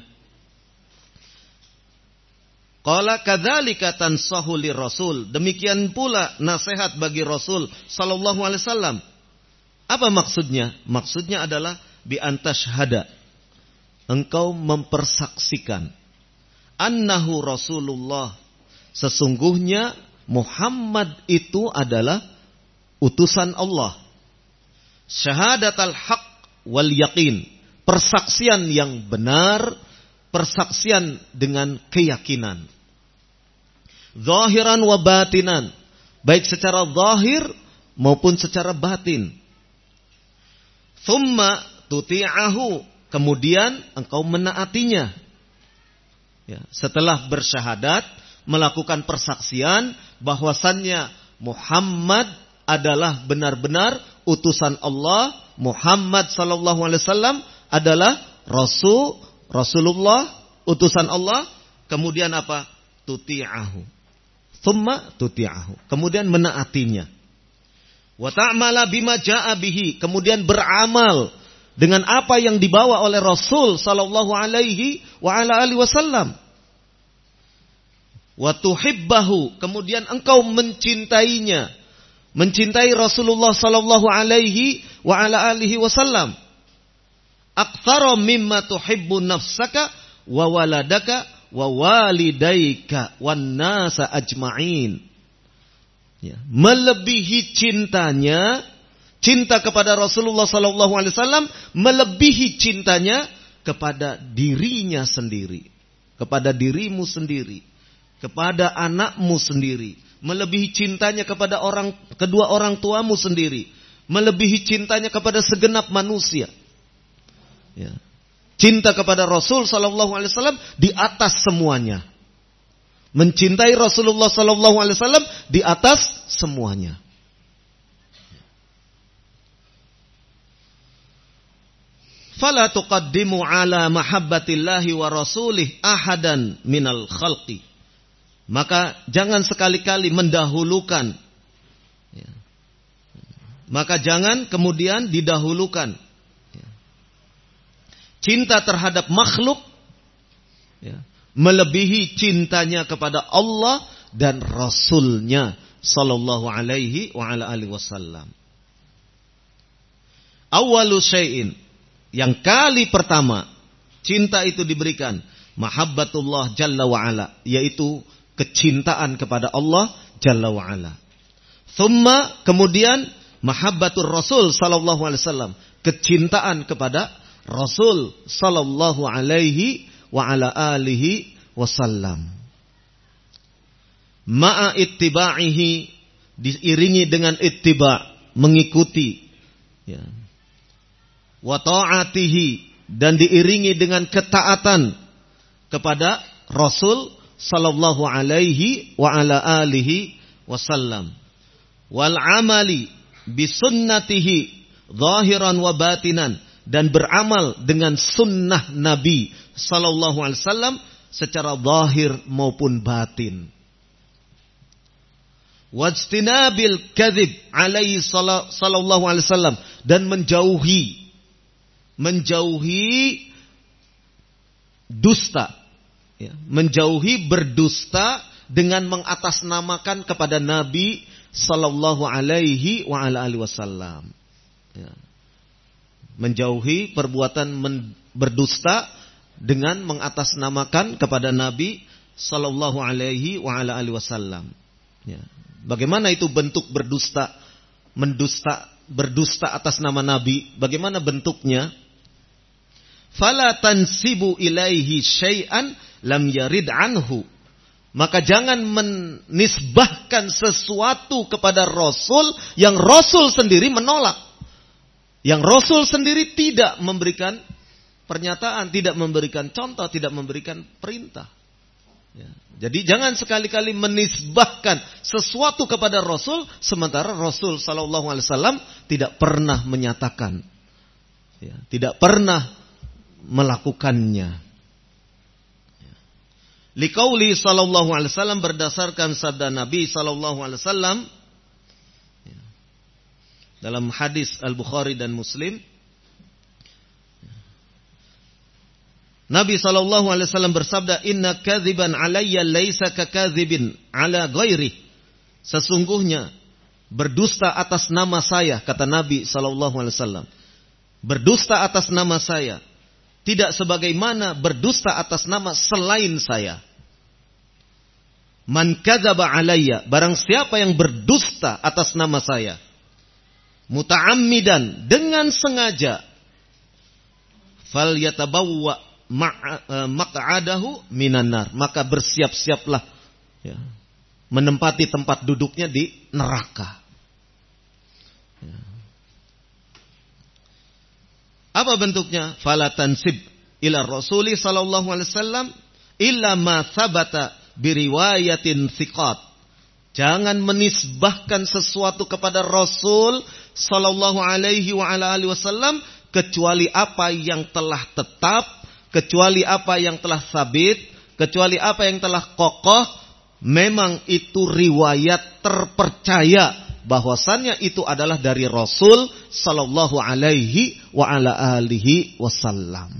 Qala kadzalika tansahu lirasul. Demikian pula nasihat bagi Rasul sallallahu alaihi wasallam. Apa maksudnya? Maksudnya adalah bi antashhada. Engkau mempersaksikan annahu Rasulullah. Sesungguhnya Muhammad itu adalah utusan Allah. Syahadatal haq wal yaqin. Persaksian yang benar, persaksian dengan keyakinan. Zahiran wa batinan. Baik secara zahir maupun secara batin. Thumma tuti'ahu. Kemudian engkau menaatinya. Ya, setelah bersyahadat, melakukan persaksian bahwasannya Muhammad adalah benar-benar utusan Allah, Muhammad sallallahu alaihi wasallam adalah Rasulullah, utusan Allah. Kemudian apa? Tuti'ahu. Thumma tuti'ahu. Kemudian menaatinya. Wa ta'mala bima ja'a bihi. Kemudian beramal dengan apa yang dibawa oleh Rasul sallallahu alaihi wa ala alihi wasallam. Wa tuhibbahu. Kemudian engkau mencintainya. Mencintai Rasulullah sallallahu alaihi wa ala alihi wasallam. Aktsara mimma tuhibbu nafsaka wa waladaka wa walidaika wan nasa ajma'in. Ya, melebihi cintanya, cinta kepada Rasulullah sallallahu alaihi wasallam melebihi cintanya kepada dirinya sendiri, kepada dirimu sendiri, kepada anakmu sendiri, melebihi cintanya kepada kedua orang tuamu sendiri, melebihi cintanya kepada segenap manusia. Ya. Cinta kepada Rasul sallallahu alaihi wasallam di atas semuanya. Mencintai Rasulullah sallallahu alaihi wasallam di atas semuanya. Fala tuqaddimu ala mahabbatillahi wa rasulih ahadan minal khalqi. Maka jangan sekali-kali mendahulukan. Ya. Maka jangan kemudian didahulukan cinta terhadap makhluk ya, melebihi cintanya kepada Allah dan Rasulnya sallallahu alaihi wa ala alihi wasallam. Awwalu syai'in, yang kali pertama cinta itu diberikan mahabbatullah jalla wa ala, yaitu kecintaan kepada Allah jalla wa ala. Thumma, kemudian mahabbatur Rasul sallallahu alaihi wasallam, kecintaan kepada Rasul sallallahu alaihi wa ala alihi wasallam. Ma'a ittiba'ihi, diiringi dengan ittiba', mengikuti. Ya. Wa ta'atihi, dan diiringi dengan ketaatan kepada Rasul sallallahu alaihi wa ala alihi wasallam. Wal amali bisunnatihi zahiran wa batinan, dan beramal dengan sunnah Nabi sallallahu alaihi wasallam secara zahir maupun batin. Wajtinabil kadzib alaihi sallallahu alaihi wasallam, dan menjauhi dusta, ya, menjauhi berdusta dengan mengatasnamakan kepada Nabi sallallahu alaihi wa ala alihi wasallam. Ya. Menjauhi perbuatan berdusta dengan mengatasnamakan kepada Nabi sallallahu alaihi wa ala alihi wasallam. Ya. Bagaimana itu bentuk berdusta? Berdusta atas nama Nabi. Bagaimana bentuknya? Fala tansibu ilaihi syai'an lam yarid anhu. Maka jangan menisbahkan sesuatu kepada Rasul yang Rasul sendiri menolak. Yang Rasul sendiri tidak memberikan pernyataan, tidak memberikan contoh, tidak memberikan perintah. Ya. Jadi jangan sekali-kali menisbahkan sesuatu kepada Rasul sementara Rasul sallallahu alaihi wasallam tidak pernah menyatakan, ya, tidak pernah melakukannya. Liqauli sallallahu alaihi wasallam, berdasarkan sabda Nabi sallallahu alaihi wasallam dalam hadis Al-Bukhari dan Muslim, Nabi sallallahu alaihi wasallam bersabda, "Inna kadziban alayya laisa kakadzibin ala ghairi." Sesungguhnya berdusta atas nama saya, kata Nabi sallallahu alaihi wasallam, berdusta atas nama saya tidak sebagaimana berdusta atas nama selain saya. Man kadzaba alayya, barang siapa yang berdusta atas nama saya, muta'ammidan, dengan sengaja, falyatabawwa maq'adahu minan nar, maka bersiap-siaplah, ya, menempati tempat duduknya di neraka. Ya. Apa bentuknya? Fala tansib ila Rasuli sallallahu alaihi wasallam illa ma thabata biriwayatin thiqat. Jangan menisbahkan sesuatu kepada Rasul sallallahu alaihi wa ala alihi wasallam kecuali apa yang telah tetap, kecuali apa yang telah sabit, kecuali apa yang telah kokoh, memang itu riwayat terpercaya bahwasannya itu adalah dari Rasul sallallahu alaihi wa ala alihi wasallam.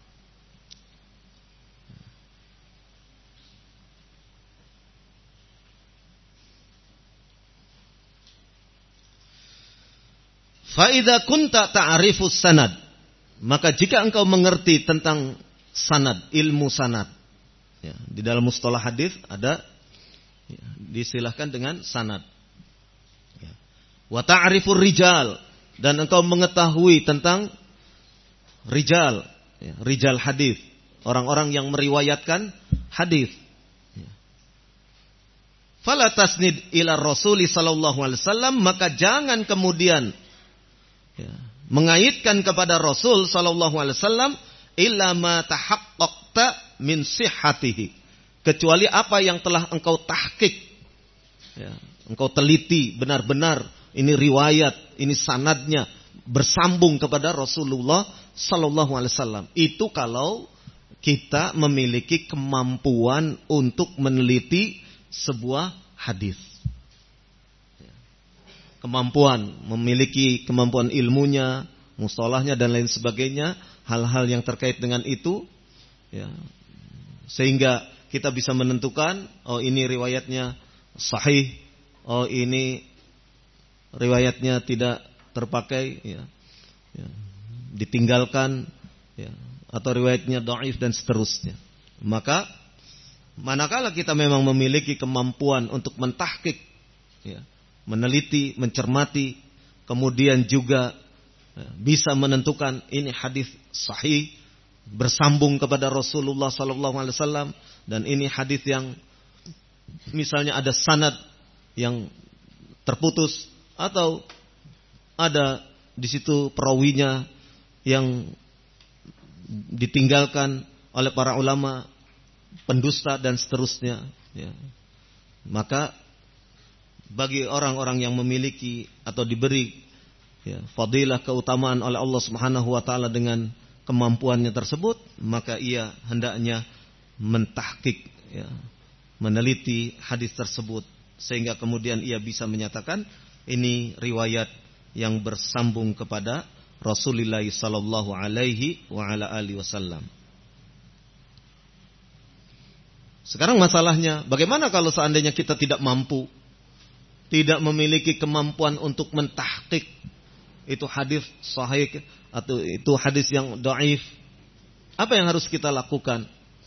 Fa idza kunta ta'rifus sanad, maka jika engkau mengerti tentang sanad, ilmu sanad, ya, di dalam mustalah hadis ada, ya, disilahkan dengan sanad. Ya. Wa ta'rifur rijal, dan engkau mengetahui tentang rijal, ya, rijal hadis, orang-orang yang meriwayatkan hadis. Ya. Fala tasnid ila Rasuli sallallahu alaihi wasallam, maka jangan kemudian, ya, mengaitkan kepada Rasul sallallahu alaihi wasallam illa ma tahaqqaqta min sihhatihi, kecuali apa yang telah engkau tahqiq, ya, engkau teliti benar-benar ini riwayat, ini sanadnya bersambung kepada Rasulullah sallallahu alaihi wasallam. Itu kalau kita memiliki kemampuan untuk meneliti sebuah hadis. Kemampuan, memiliki kemampuan ilmunya, mustalahnya dan lain sebagainya, hal-hal yang terkait dengan itu, ya, sehingga kita bisa menentukan, oh ini riwayatnya sahih, oh ini riwayatnya tidak terpakai, ya, ya, ditinggalkan, ya, atau riwayatnya dhaif dan seterusnya. Maka manakala kita memang memiliki kemampuan untuk mentahqiq, ya, meneliti, mencermati, kemudian juga bisa menentukan ini hadis sahih bersambung kepada Rasulullah sallallahu alaihi wasallam, dan ini hadis yang misalnya ada sanad yang terputus atau ada di situ perawinya yang ditinggalkan oleh para ulama, pendusta dan seterusnya, ya. Maka bagi orang-orang yang memiliki atau diberi, ya, fadilah, keutamaan oleh Allah Subhanahu wa taala dengan kemampuannya tersebut, maka ia hendaknya mentahqiq, ya, meneliti hadis tersebut sehingga kemudian ia bisa menyatakan ini riwayat yang bersambung kepada Rasulullah sallallahu alaihi wa ala alihi wasallam. Sekarang masalahnya, bagaimana kalau seandainya kita tidak mampu, tidak memiliki kemampuan untuk mentahqiq itu hadis sahih atau itu hadis yang dhaif? Apa yang harus kita lakukan?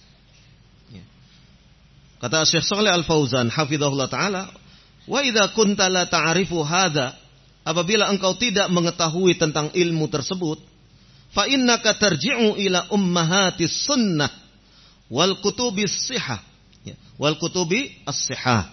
Kata Syekh Shalih Al-Fauzan hafizahullah taala, "Wa idza kunta la ta'rifu hadza," apabila engkau tidak mengetahui tentang ilmu tersebut, fa innaka tarji'u ila ummahatis sunnah wal kutubis sihah, wal kutubi as-sihah,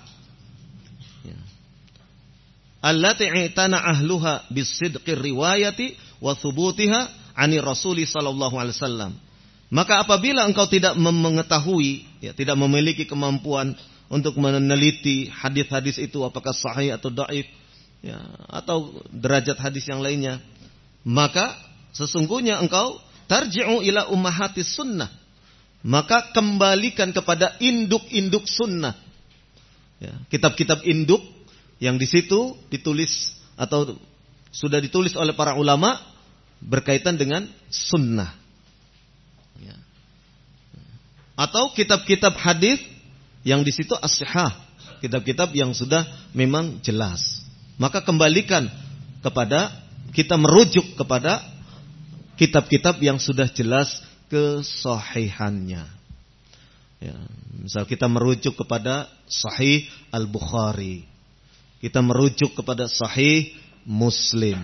allati i'tana ahluha bisidqir riwayati wa thubutiha 'ani Rasul sallallahu alaihi wasallam. Maka apabila engkau tidak mengetahui, tidak memiliki kemampuan untuk meneliti hadis-hadis itu apakah sahih atau dhaif, atau derajat hadis yang lainnya, maka sesungguhnya engkau tarji'u ila ummahatis sunnah, maka kembalikan kepada induk-induk sunnah, kitab-kitab induk yang di situ ditulis atau sudah ditulis oleh para ulama berkaitan dengan sunnah, atau kitab-kitab hadis yang di situ as-sihah, kitab-kitab yang sudah memang jelas. Maka kembalikan kepada, kita merujuk kepada kitab-kitab yang sudah jelas kesahihannya. Misal kita merujuk kepada Sahih Al-Bukhari, kita merujuk kepada Sahih Muslim.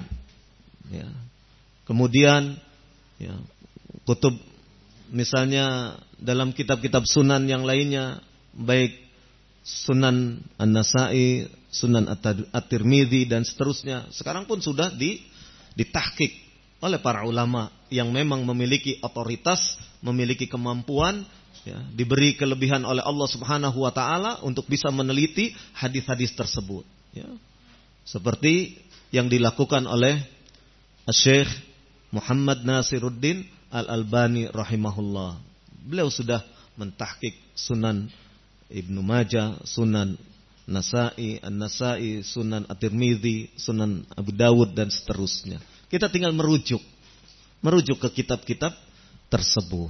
Kemudian kutub, misalnya dalam kitab-kitab sunan yang lainnya, baik Sunan An-Nasa'i, Sunan At-Tirmidzi dan seterusnya, sekarang pun sudah ditahqiq oleh para ulama yang memang memiliki otoritas, memiliki kemampuan, diberi kelebihan oleh Allah Subhanahu wa taala untuk bisa meneliti hadis-hadis tersebut, seperti yang dilakukan oleh Syekh Muhammad Nasiruddin Al-Albani rahimahullah. Beliau sudah mentahqiq Sunan Ibnu Majah, Sunan Nasa'i, An-Nasa'i, Sunan At-Tirmidzi, Sunan Abu Dawud dan seterusnya. Kita tinggal merujuk ke kitab-kitab tersebut.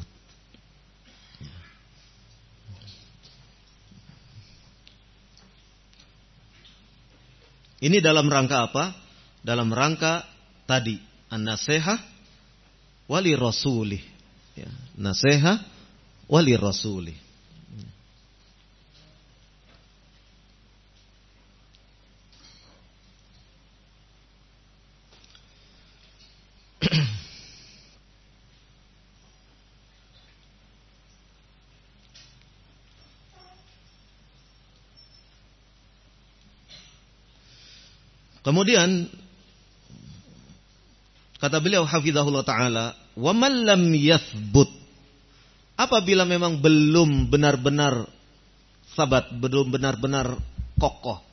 Ini dalam rangka apa? Dalam rangka tadi an-nasihah wali rasulih, nasihah wali rasulih. Kemudian kata beliau hafizahullah taala, wa man lam yathbut, apabila memang belum benar-benar sabat, belum benar-benar kokoh,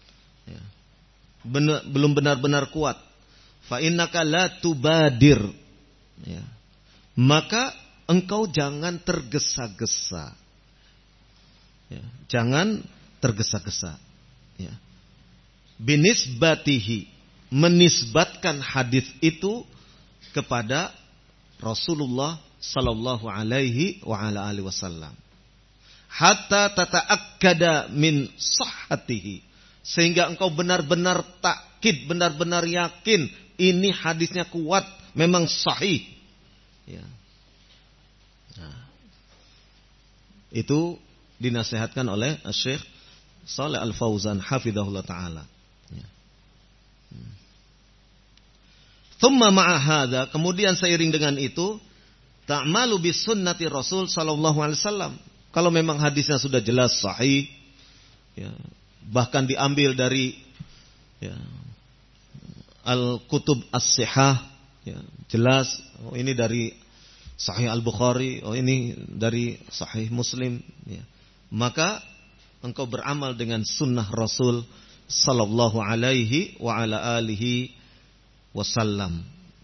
belum benar-benar kuat, fa innaka la tubadir, maka engkau jangan tergesa-gesa, jangan tergesa-gesa, binisbatihi, menisbatkan hadis itu kepada Rasulullah sallallahu alaihi wa ala alihi wasallam, hatta tata'akkada min sahhatihi, sehingga engkau benar-benar takkid, benar-benar yakin ini hadisnya kuat, memang sahih. Itu dinasihatkan oleh Syekh Shalih Al-Fauzan hafizahullah taala. Thumma ma'a hadza, kemudian seiring dengan itu, ta'malu bis sunnati Rasul sallallahu alaihi wasallam. Kalau memang hadisnya sudah jelas sahih, bahkan diambil dari al-kutub as-sihah, jelas, oh ini dari Sahih Al-Bukhari, oh ini dari Sahih Muslim, maka engkau beramal dengan sunnah Rasul sallallahu alaihi wa ala alihi wasallam.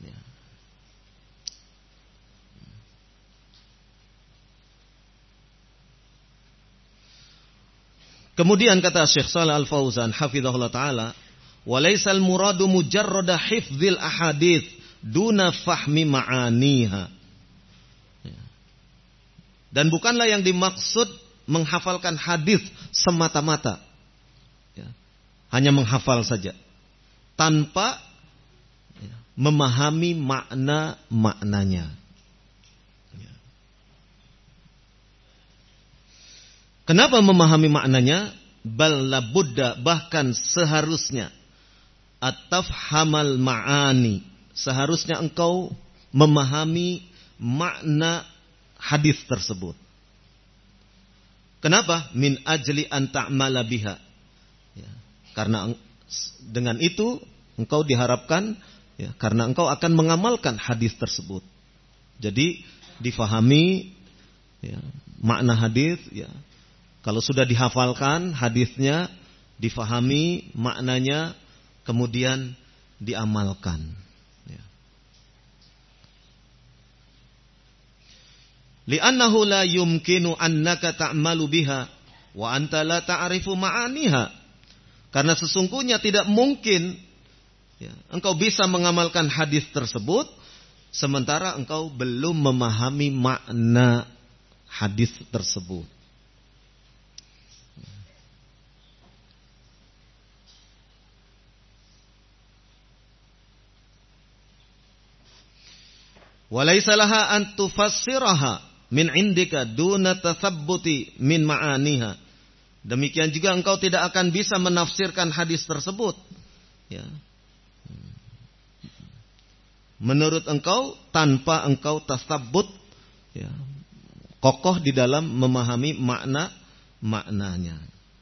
Kemudian kata Syekh Shalih Al-Fauzan hafizahullah taala, wa laysal muradu mujarrada hifdzil ahadits duna fahmi ma'aniha. Dan bukanlah yang dimaksud menghafalkan hadis semata-mata. Ya, hanya menghafal saja. Tanpa memahami makna-maknanya. Kenapa memahami maknanya? Bal labudda, bahkan seharusnya. At-tafhamal ma'ani, seharusnya engkau memahami makna hadis tersebut. Kenapa? Min ajli an ta'mala biha. Ya, karena dengan itu engkau diharapkan, ya, karena engkau akan mengamalkan hadis tersebut. Jadi difahami, ya, makna hadis. Ya. Kalau sudah dihafalkan hadisnya, difahami maknanya, kemudian diamalkan. Ya. Li'annahu la yumkinu annaka ta'malu biha wa anta la ta'rifu ma'aniha. Karena sesungguhnya tidak mungkin, ya, engkau bisa mengamalkan hadis tersebut sementara engkau belum memahami makna hadis tersebut. Walaysa laha an tufassiraha min indika duna tathabbuti min ma'aniha. Demikian juga engkau tidak akan bisa menafsirkan hadis tersebut, ya, menurut engkau tanpa engkau tasabbut, ya, kokoh di dalam memahami maknanya.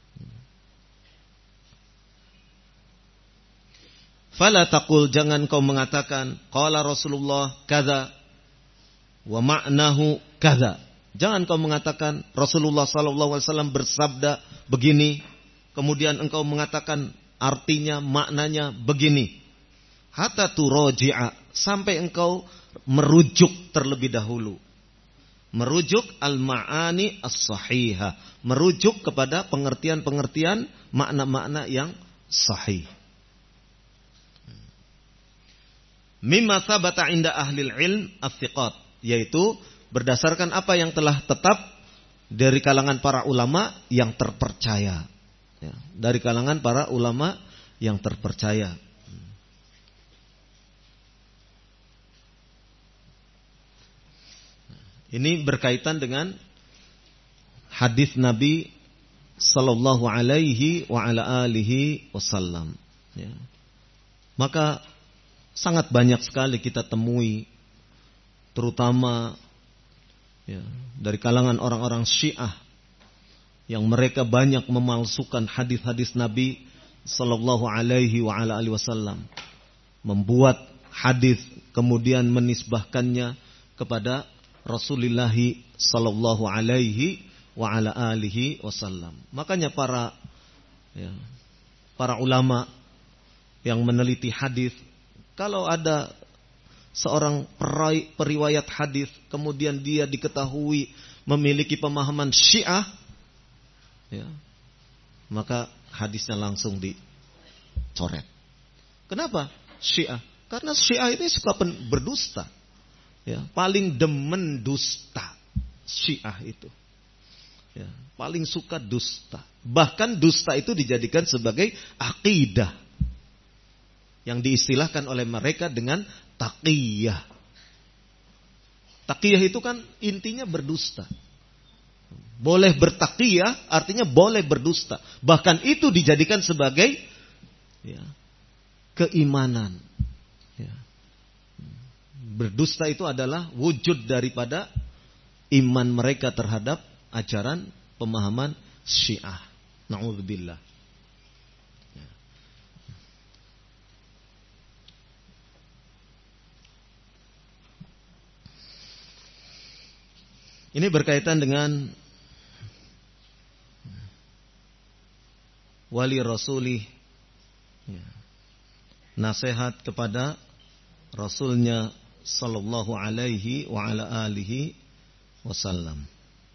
Fala taqul, jangan kau mengatakan qala Rasulullah kadza wa ma'nahu kadza. Jangan kau mengatakan Rasulullah sallallahu alaihi wasallam bersabda begini, kemudian engkau mengatakan artinya, maknanya begini. Hatta turaji'a, sampai engkau merujuk terlebih dahulu. Merujuk al-ma'ani as-sahihah, merujuk kepada pengertian-pengertian makna-makna yang sahih. Mimma sabata inda ahlil ilm as-siqat, yaitu berdasarkan apa yang telah tetap dari kalangan para ulama yang terpercaya. Ya, dari kalangan para ulama yang terpercaya. Ini berkaitan dengan hadis Nabi sallallahu alaihi wa ala alihi wasallam. Ya. Maka sangat banyak sekali kita temui, terutama, ya, dari kalangan orang-orang Syiah yang mereka banyak memalsukan hadis-hadis Nabi sallallahu alaihi wa ala alihi wasallam, membuat hadis kemudian menisbahkannya kepada Rasulullah sallallahu alaihi wa ala alihi wasallam. Makanya para ulama yang meneliti hadis, kalau ada seorang periwayat hadis kemudian dia diketahui memiliki pemahaman Syiah, ya, maka hadisnya langsung dicoret. Kenapa? Syiah. Karena Syiah itu suka berdusta. Ya, paling demen dusta Syiah itu. Ya, paling suka dusta. Bahkan dusta itu dijadikan sebagai akidah yang diistilahkan oleh mereka dengan taqiyah. Taqiyah itu kan intinya berdusta. Boleh bertaqiyah artinya boleh berdusta. Bahkan itu dijadikan sebagai, ya, keimanan. Ya. Berdusta itu adalah wujud daripada iman mereka terhadap ajaran pemahaman Syiah. Na'udzubillah. Ya. Ini berkaitan dengan wali rasulih, ya, nasihat kepada Rasulnya sallallahu alaihi wa ala alihi wasallam.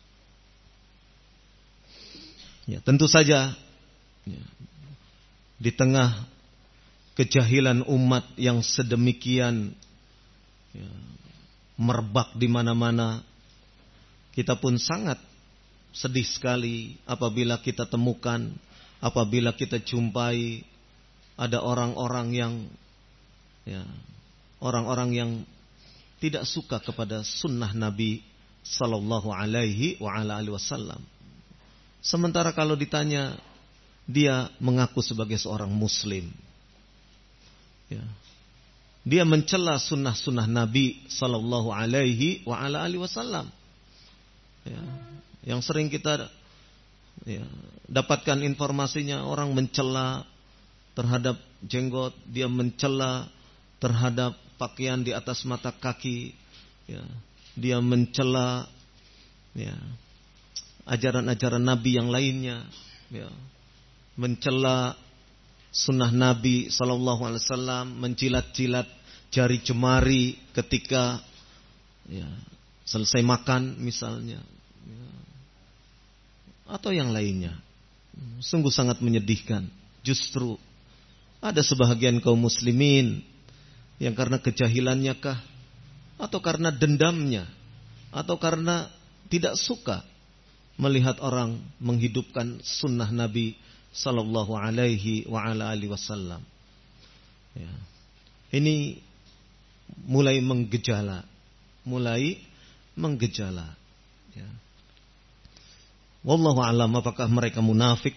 Ya, tentu saja, ya, di tengah kejahilan umat yang sedemikian, ya, merebak di mana-mana, kita pun sangat sedih sekali apabila kita temukan, apabila kita jumpai ada orang-orang yang orang-orang yang tidak suka kepada sunnah Nabi sallallahu alaihi wa ala alihi wasallam. Sementara kalau ditanya, dia mengaku sebagai seorang muslim. Dia mencela sunnah-sunnah Nabi sallallahu alaihi wa ala alihi wasallam. Yang sering kita dapatkan informasinya, orang mencela terhadap jenggot, dia mencela terhadap pakaian di atas mata kaki, dia mencela ajaran-ajaran Nabi yang lainnya, mencela sunnah Nabi sallallahu alaihi wasallam, menjilat-jilat jari jemari ketika selesai makan misalnya, atau yang lainnya. Sungguh sangat menyedihkan. Justru ada sebahagian kaum muslimin yang karena kejahilannya kah, atau karena dendamnya, atau karena tidak suka melihat orang menghidupkan sunnah Nabi sallallahu alaihi wa ala alihi wasallam. Ini mulai menggejala. Wallahu a'lam, apakah mereka munafik?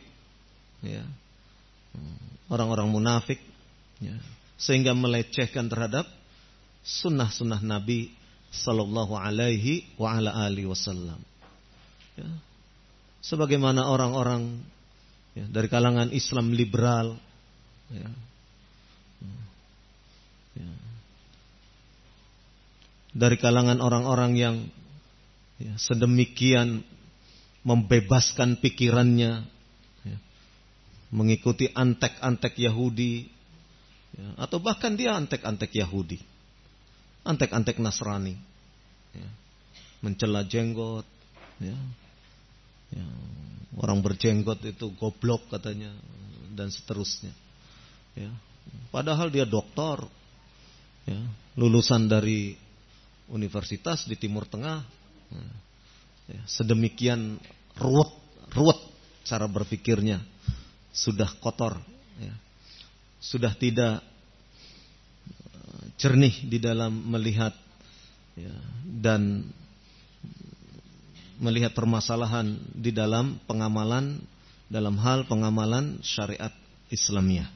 Orang-orang munafik, sehingga melecehkan terhadap sunnah-sunnah Nabi sallallahu alaihi wa ala alihi wasallam. Sebagaimana orang-orang dari kalangan Islam liberal, dari kalangan orang-orang yang sedemikian membebaskan pikirannya, mengikuti antek-antek Yahudi, atau bahkan dia antek-antek Yahudi, antek-antek Nasrani, mencela jenggot, orang berjenggot itu goblok katanya, dan seterusnya. Padahal dia doktor, lulusan dari universitas di Timur Tengah. Sedemikian ruwet cara berpikirnya, sudah kotor, sudah tidak jernih di dalam melihat dan melihat permasalahan di dalam pengamalan, dalam hal pengamalan syariat Islamiyah.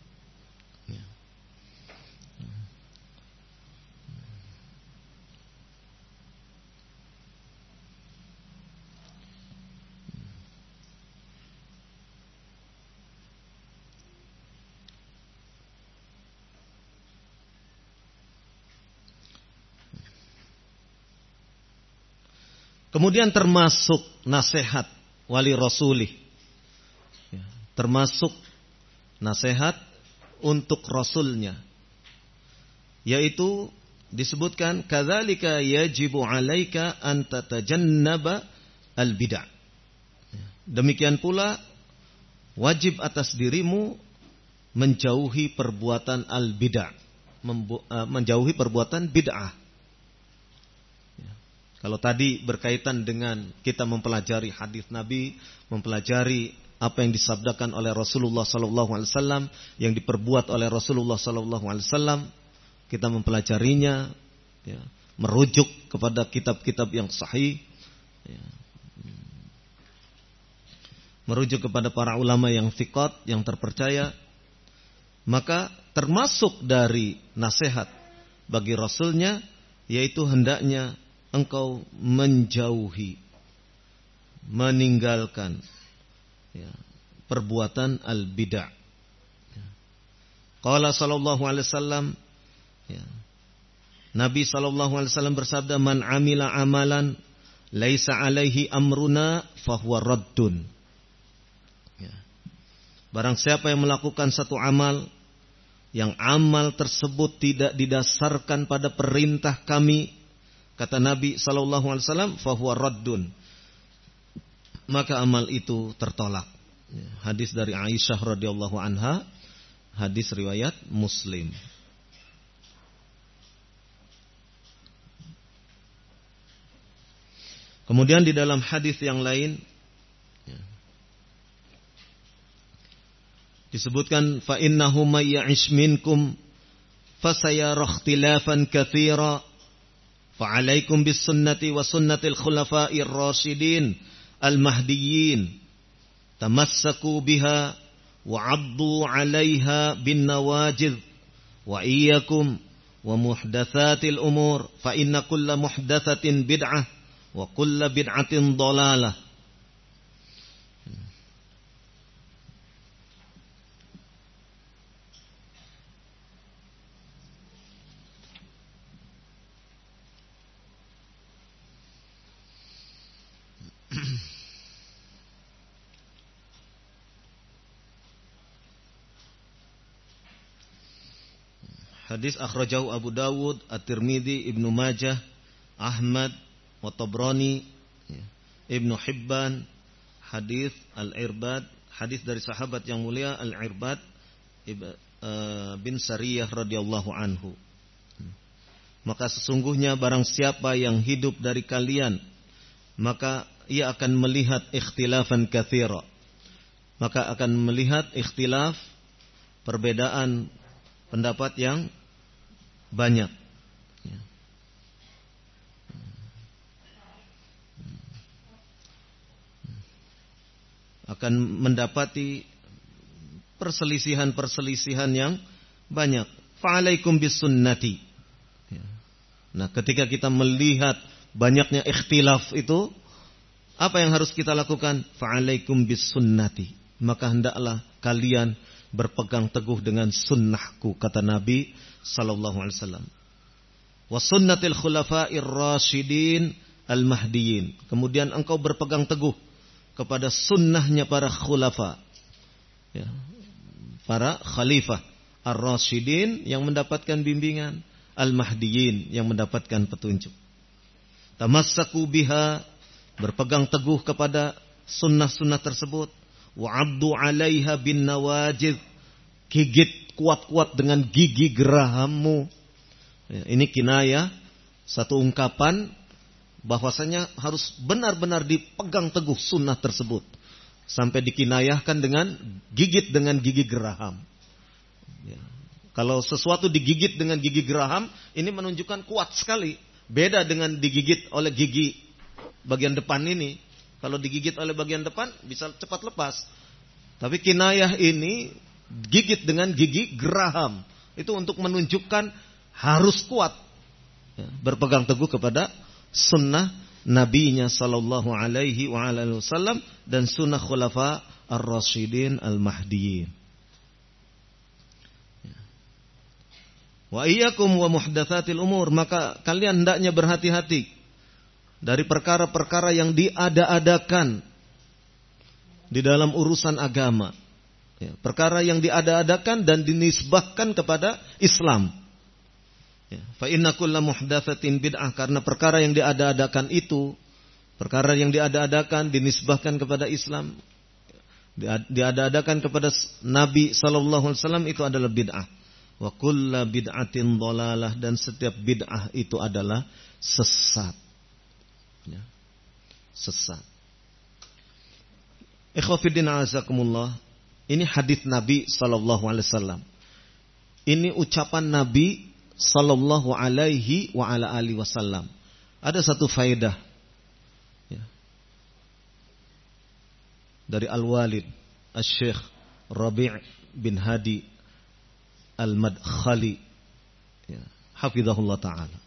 Kemudian termasuk nasihat wali rasulih, termasuk nasihat untuk rasulnya, yaitu disebutkan kadzalika yajibu 'alaika an tatajannaba al-bid'ah. Demikian pula wajib atas dirimu menjauhi perbuatan al-bid'ah, menjauhi perbuatan bid'ah. Kalau tadi berkaitan dengan kita mempelajari hadis Nabi, mempelajari apa yang disabdakan oleh Rasulullah SAW, yang diperbuat oleh Rasulullah SAW, kita mempelajarinya, merujuk kepada kitab-kitab yang sahih, merujuk kepada para ulama yang thiqat, yang terpercaya, maka termasuk dari nasihat bagi Rasulnya, yaitu hendaknya engkau menjauhi, meninggalkan perbuatan al-bid'ah. Qala sallallahu alaihi wasallam, Nabi sallallahu alaihi wasallam bersabda, man amila amalan laisa alaihi amruna fahuwa raddun. Barang siapa yang melakukan satu amal yang amal tersebut tidak didasarkan pada perintah kami, kata Nabi sallallahu alaihi wasallam, fahuwa raddun, maka amal itu tertolak. Hadis dari Aisyah radhiyallahu anha, hadis riwayat Muslim. Kemudian di dalam hadis yang lain Disebutkan fa innahu may ya'ish minkum fasayara ikhtilafan katsira fa 'alaikum bis sunnati wa sunnatil khulafa'ir rasyidin al mahdiyyin tamassaku biha wa 'addu 'alaiha bin nawajidh wa iyyakum wa muhdatsatil umur fa inna kulla muhdatsatin bid'ah wa kulla bid'atin dhalalah. Hadis akhrajahu Abu Dawud, At-Tirmidzi, Ibnu Majah, Ahmad, wa Tabrani, Ibnu Hibban. Hadis Al-Irbad, hadis dari sahabat yang mulia Al-Irbad bin Sariyah radhiyallahu anhu. Maka sesungguhnya barang siapa yang hidup dari kalian, maka ia akan melihat ikhtilafan katsira. Maka akan melihat ikhtilaf, perbedaan pendapat yang banyak. Akan mendapati perselisihan-perselisihan yang banyak. Fa'alaikum bis sunnati. Nah, ketika kita melihat banyaknya ikhtilaf itu, apa yang harus kita lakukan? Fa'alaikum bis sunnati. Maka hendaklah kalian berpegang teguh dengan sunnahku, kata Nabi sallallahu alaihi wasallam. Wa sunnatil khulafa'ir rasyidin al-mahdiyyin. Kemudian engkau berpegang teguh kepada sunnahnya para khulafa, ya, para khalifah ar-rasyidin yang mendapatkan bimbingan, al-mahdiyyin yang mendapatkan petunjuk. Tamassaku biha, berpegang teguh kepada sunnah-sunnah tersebut. Wa'addu 'alaiha bin nawajid, gigit kuat-kuat dengan gigi gerahammu. Ya, ini kinayah, satu ungkapan bahwasanya harus benar-benar dipegang teguh sunnah tersebut, sampai dikinayahkan dengan gigit dengan gigi geraham. Ya. Kalau sesuatu digigit dengan gigi geraham, ini menunjukkan kuat sekali. Beda dengan digigit oleh gigi bagian depan ini. Kalau digigit oleh bagian depan bisa cepat lepas. Tapi kinayah ini gigit dengan gigi geraham. Itu untuk menunjukkan harus kuat. Ya, berpegang teguh kepada sunnah nabinya sallallahu alaihi wa alihi wasallam dan sunnah khulafa ar-rasyidin al-mahdiyyin. Wa iyyakum wa muhdatsatil umur, maka kalian hendaknya berhati-hati dari perkara-perkara yang diada-adakan di dalam urusan agama. Ya, perkara yang diada-adakan dan dinisbahkan kepada Islam. Ya, fa inna kulla muhdatsatin bid'ah, karena perkara yang diada-adakan itu, perkara yang diada-adakan dinisbahkan kepada Islam, diada-adakan kepada Nabi sallallahu alaihi wasallam, itu adalah bid'ah. Wa kulla bid'atin dhalalah, dan setiap bid'ah itu adalah sesat. Ya, sesat. Ikhwatiddin azakumullah, ini hadis Nabi sallallahu alaihi wasallam. Ini ucapan Nabi sallallahu alaihi wa ala alihi wasallam. Ada satu faedah, ya, dari Al-Walid Asy-Syaikh Rabi' bin Hadi Al-Madkhali, ya, hafizahullah ta'ala.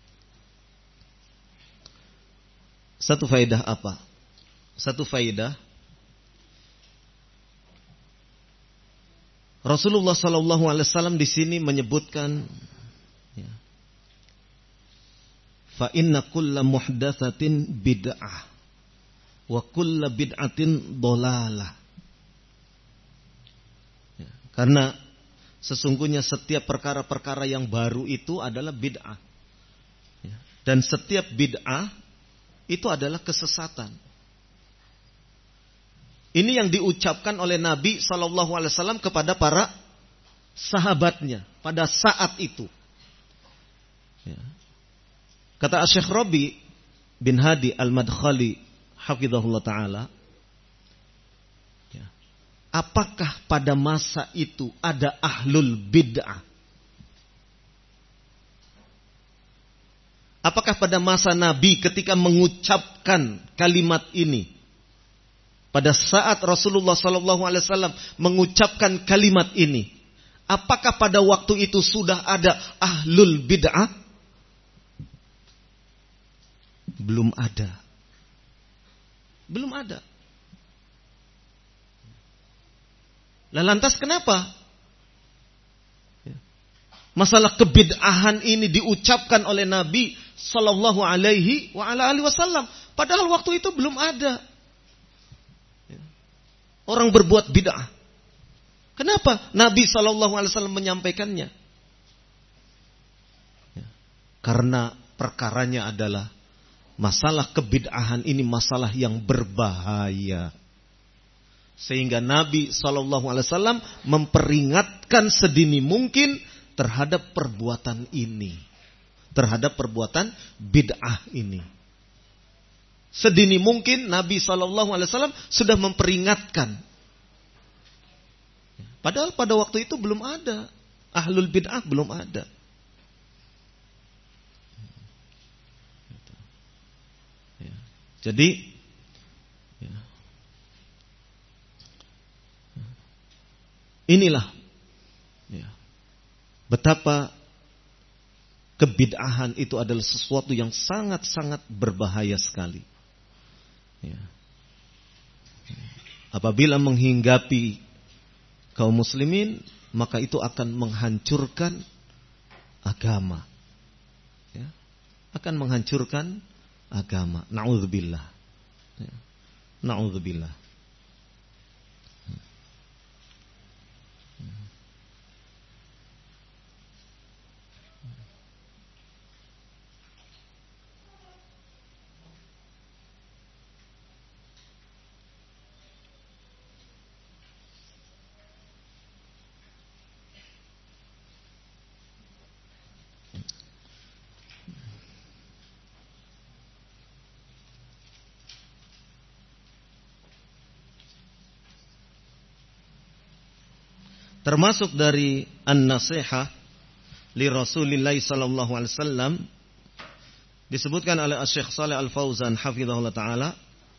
Satu faedah apa? Satu faedah, Rasulullah sallallahu alaihi wasallam di sini menyebutkan, ya, fa inna kulla muhdatsatin bid'ah wa kulla bid'atin dhalalah. Ya, karena sesungguhnya setiap perkara-perkara yang baru itu adalah bid'ah. Ya, dan setiap bid'ah itu adalah kesesatan. Ini yang diucapkan oleh Nabi SAW kepada para sahabatnya pada saat itu. Ya. Kata Syekh Rabi bin Hadi Al-Madkhali hafizahullah ta'ala, ya, apakah pada masa itu ada ahlul bid'ah? Apakah pada masa Nabi ketika mengucapkan kalimat ini, pada saat Rasulullah SAW mengucapkan kalimat ini, apakah pada waktu itu sudah ada ahlul bid'ah? Belum ada. Belum ada. Lah lantas kenapa masalah kebid'ahan ini diucapkan oleh Nabi Sallallahu Alaihi Wasallam? Padahal waktu itu belum ada orang berbuat bid'ah. Kenapa Nabi Sallallahu Alaihi Wasallam menyampaikannya? Karena perkaranya adalah masalah kebid'ahan ini masalah yang berbahaya. Sehingga Nabi SAW memperingatkan sedini mungkin terhadap perbuatan ini. Terhadap perbuatan bid'ah ini. Sedini mungkin Nabi SAW sudah memperingatkan. Padahal pada waktu itu belum ada. Ahlul bid'ah belum ada. Jadi inilah betapa kebid'ahan itu adalah sesuatu yang sangat-sangat berbahaya sekali. Apabila menghinggapi kaum muslimin, maka itu akan menghancurkan agama. Akan menghancurkan agama. Na'udzubillah. Na'udzubillah. Termasuk dari an-nasihah li Rasulillah sallallahu alaihi wasallam disebutkan oleh Syekh Shalih Al-Fauzan hafizahullah taala,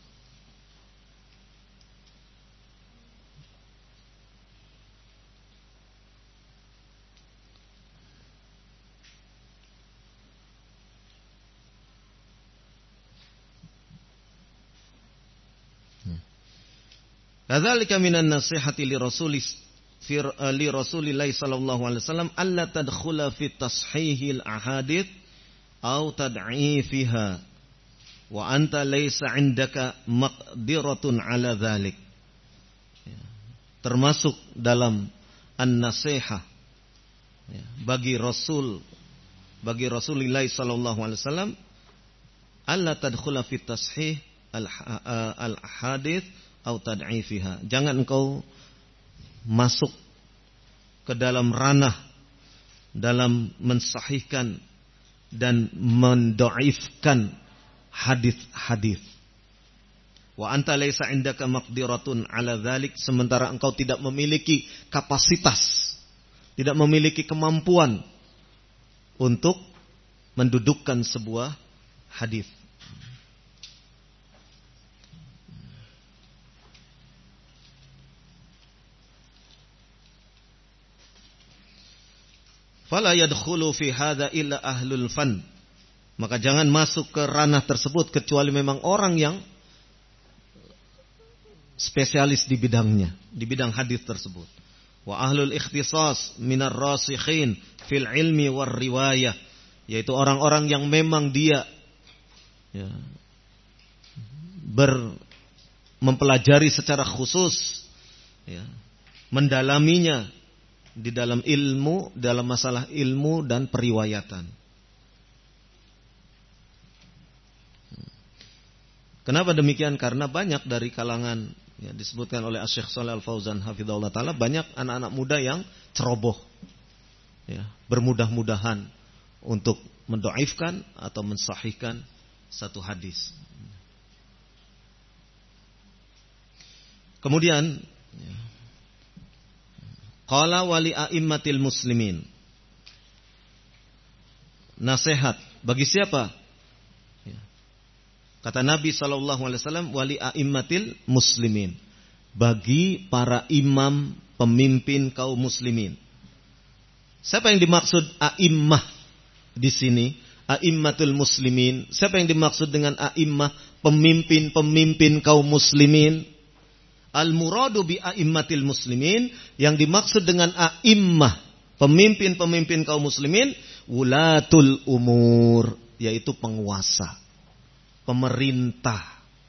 kadzalika minan nasihati li Rasulillah sallallahu alaihi wasallam alla tadkhula fi tashihil ahadits aw tad'ifiha wa anta laysa 'indaka maqdiratun 'ala dzalik. Termasuk dalam an-nasihah bagi Rasulullah sallallahu alaihi wasallam alla tadkhula fi tashih al-ahadits aw tad'ifiha. Jangan engkau masuk ke dalam ranah dalam mensahihkan dan mendoifkan hadis-hadis. Wa anta laisa indaka maqdiratun ala dzalik, sementara engkau tidak memiliki kapasitas, tidak memiliki kemampuan untuk mendudukkan sebuah hadis. Fala yadkhulu fi hadza illa ahlul fan. Maka jangan masuk ke ranah tersebut kecuali memang orang yang spesialis di bidangnya, di bidang hadis tersebut. Wa ahlul ikhtisas minar rasikhin fil ilmi war riwayah, yaitu orang-orang yang memang dia mempelajari secara khusus, mendalaminya di dalam ilmu, dalam masalah ilmu dan periwayatan. Kenapa demikian? Karena banyak dari kalangan, disebutkan oleh Syekh Shalih Al-Fauzan hafizahullah taala, banyak anak-anak muda yang ceroboh, bermudah-mudahan untuk mendoifkan atau mensahihkan satu hadis. Kemudian Qala wali a'immatil muslimin. Nasihat bagi siapa? Kata Nabi SAW, wali a'immatil muslimin, bagi para imam pemimpin kaum muslimin. Siapa yang dimaksud a'immah di sini? A'immatul muslimin. Siapa yang dimaksud dengan a'immah? Pemimpin-pemimpin kaum muslimin. Al-muradu bi a'immatil muslimin, yang dimaksud dengan a'immah, pemimpin-pemimpin kaum muslimin, wulatul umur, yaitu penguasa, pemerintah.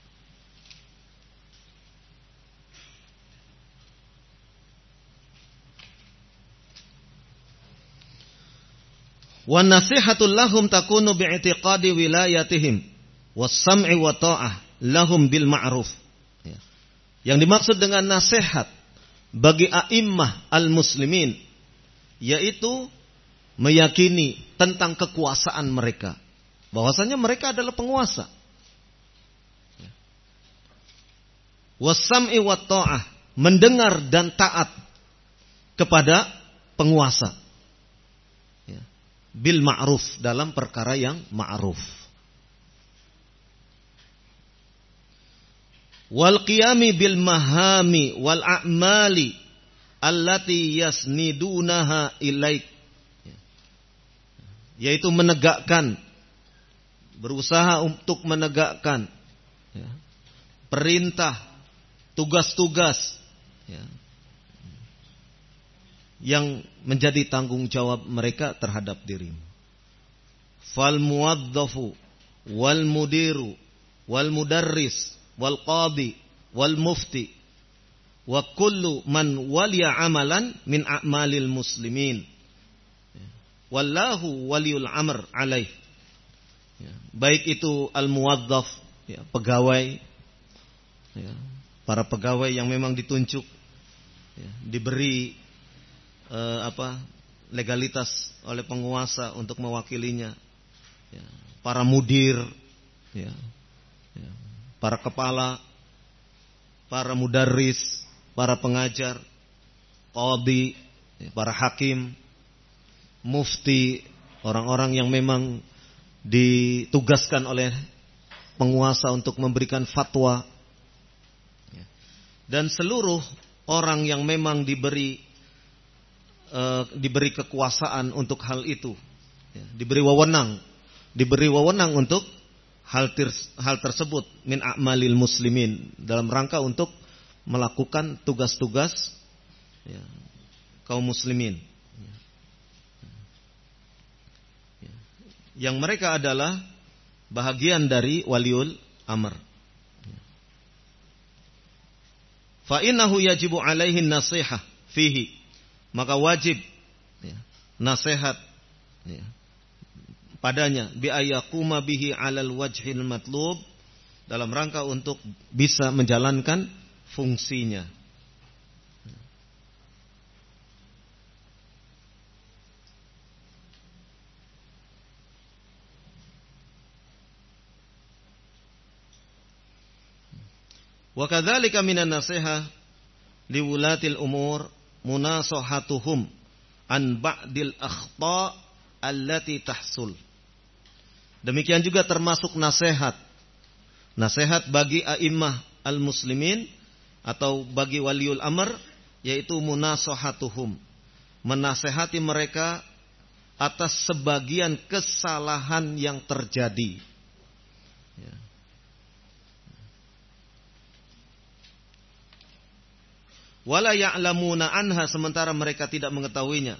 Wa nasihatul lahum takunu bi'itiqadi wilayatihim was-sam'i wa ta'ah lahum bil ma'ruf. Yang dimaksud dengan nasihat bagi a'immah al-muslimin, yaitu meyakini tentang kekuasaan mereka, bahwasanya mereka adalah penguasa. Was-sam'i wa ta'ah, mendengar dan taat kepada penguasa. Bil ma'ruf, dalam perkara yang ma'ruf. Wal qiyami bil mahami wal a'mali allati yasnidunaha ilaik, yaitu menegakkan, berusaha untuk menegakkan perintah, tugas-tugas yang menjadi tanggung jawab mereka terhadap dirimu. Fal muwadzafu wal mudiru wal mudarris wal qadi wal mufti wa kullu man waliya amalan min a'malil muslimin wallahu waliul amr alaih. Baik itu al muwadzaf, pegawai, para pegawai yang memang ditunjuk, diberi legalitas oleh penguasa untuk mewakilinya, para mudir, para kepala, para mudarris, para pengajar, qadi, para hakim, mufti, orang-orang yang memang ditugaskan oleh penguasa untuk memberikan fatwa, dan seluruh orang yang memang diberi kekuasaan untuk hal itu, diberi wewenang untuk hal tersebut, min a'malil muslimin, dalam rangka untuk melakukan tugas-tugas kaum muslimin, yang mereka adalah bahagian dari waliul amr. Fa innahu yajibu alaihi nasihah fihi, maka wajib nasihat padanya, bi ayyaquma bihi 'alal wajhil matlub, dalam rangka untuk bisa menjalankan fungsinya. Wa kadzalika minan nasihah liwulatil umur munasahatuhum an ba'dil akhta' allati tahsul. Demikian juga termasuk nasihat bagi a'immah al-muslimin atau bagi waliul amr, yaitu munasahatuhum, menasehati mereka atas sebagian kesalahan yang terjadi. Wala ya'lamuna anha, sementara mereka tidak mengetahuinya.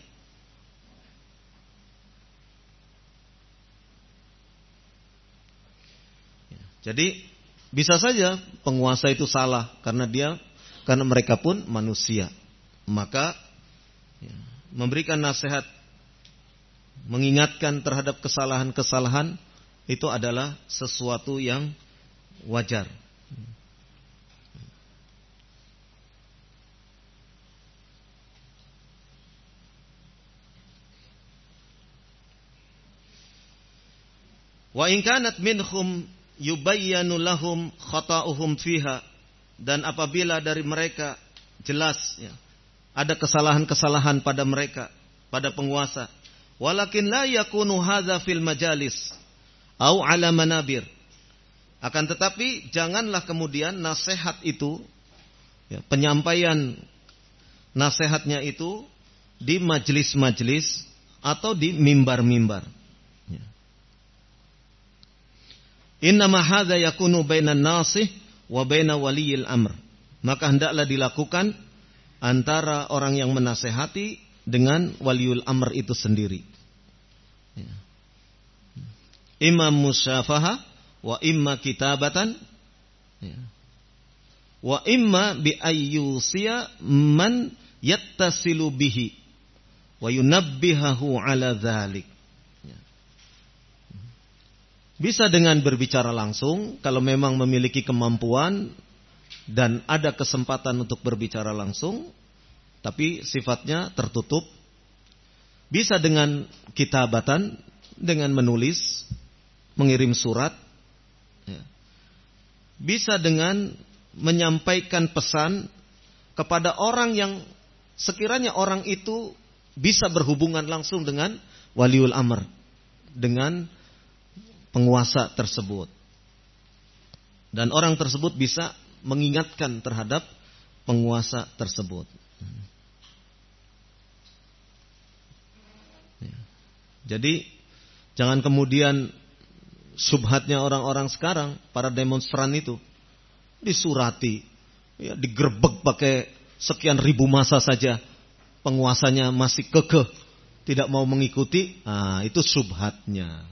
Jadi bisa saja penguasa itu salah karena mereka pun manusia. Maka memberikan nasihat, mengingatkan terhadap kesalahan-kesalahan itu adalah sesuatu yang wajar. Wa in kanat minhum yubayyanu lahum khata'uhum fiha, dan apabila dari mereka jelas ada kesalahan-kesalahan pada mereka, pada penguasa. Walakin la yakunu hadza fil majalis au ala manabir. Akan tetapi janganlah kemudian nasihat itu, ya, penyampaian nasihatnya itu di majelis-majelis atau di mimbar-mimbar. Ya. Innama hadza yakunu bainan nasih wa baina waliyil amr. Maka hendaklah dilakukan antara orang yang menasehati dengan waliul amr itu sendiri. Ya. Imam musyafaha wa imma kitabatan, ya, wa imma bi ayyusiya man yattasilu bihi wa yunabbihahu ala dzalik. Ya. Bisa dengan berbicara langsung kalau memang memiliki kemampuan dan ada kesempatan untuk berbicara langsung, tapi sifatnya tertutup. Bisa dengan kitabatan, dengan menulis, mengirim surat. Ya. Bisa dengan menyampaikan pesan kepada orang yang sekiranya orang itu bisa berhubungan langsung dengan waliul amr, dengan penguasa tersebut. Dan orang tersebut bisa mengingatkan terhadap penguasa tersebut. Ya. Jadi jangan kemudian subhatnya orang-orang sekarang, para demonstran itu disurati, ya, digerebek pakai sekian ribu massa saja, penguasanya masih kekeh tidak mau mengikuti. Nah, itu subhatnya.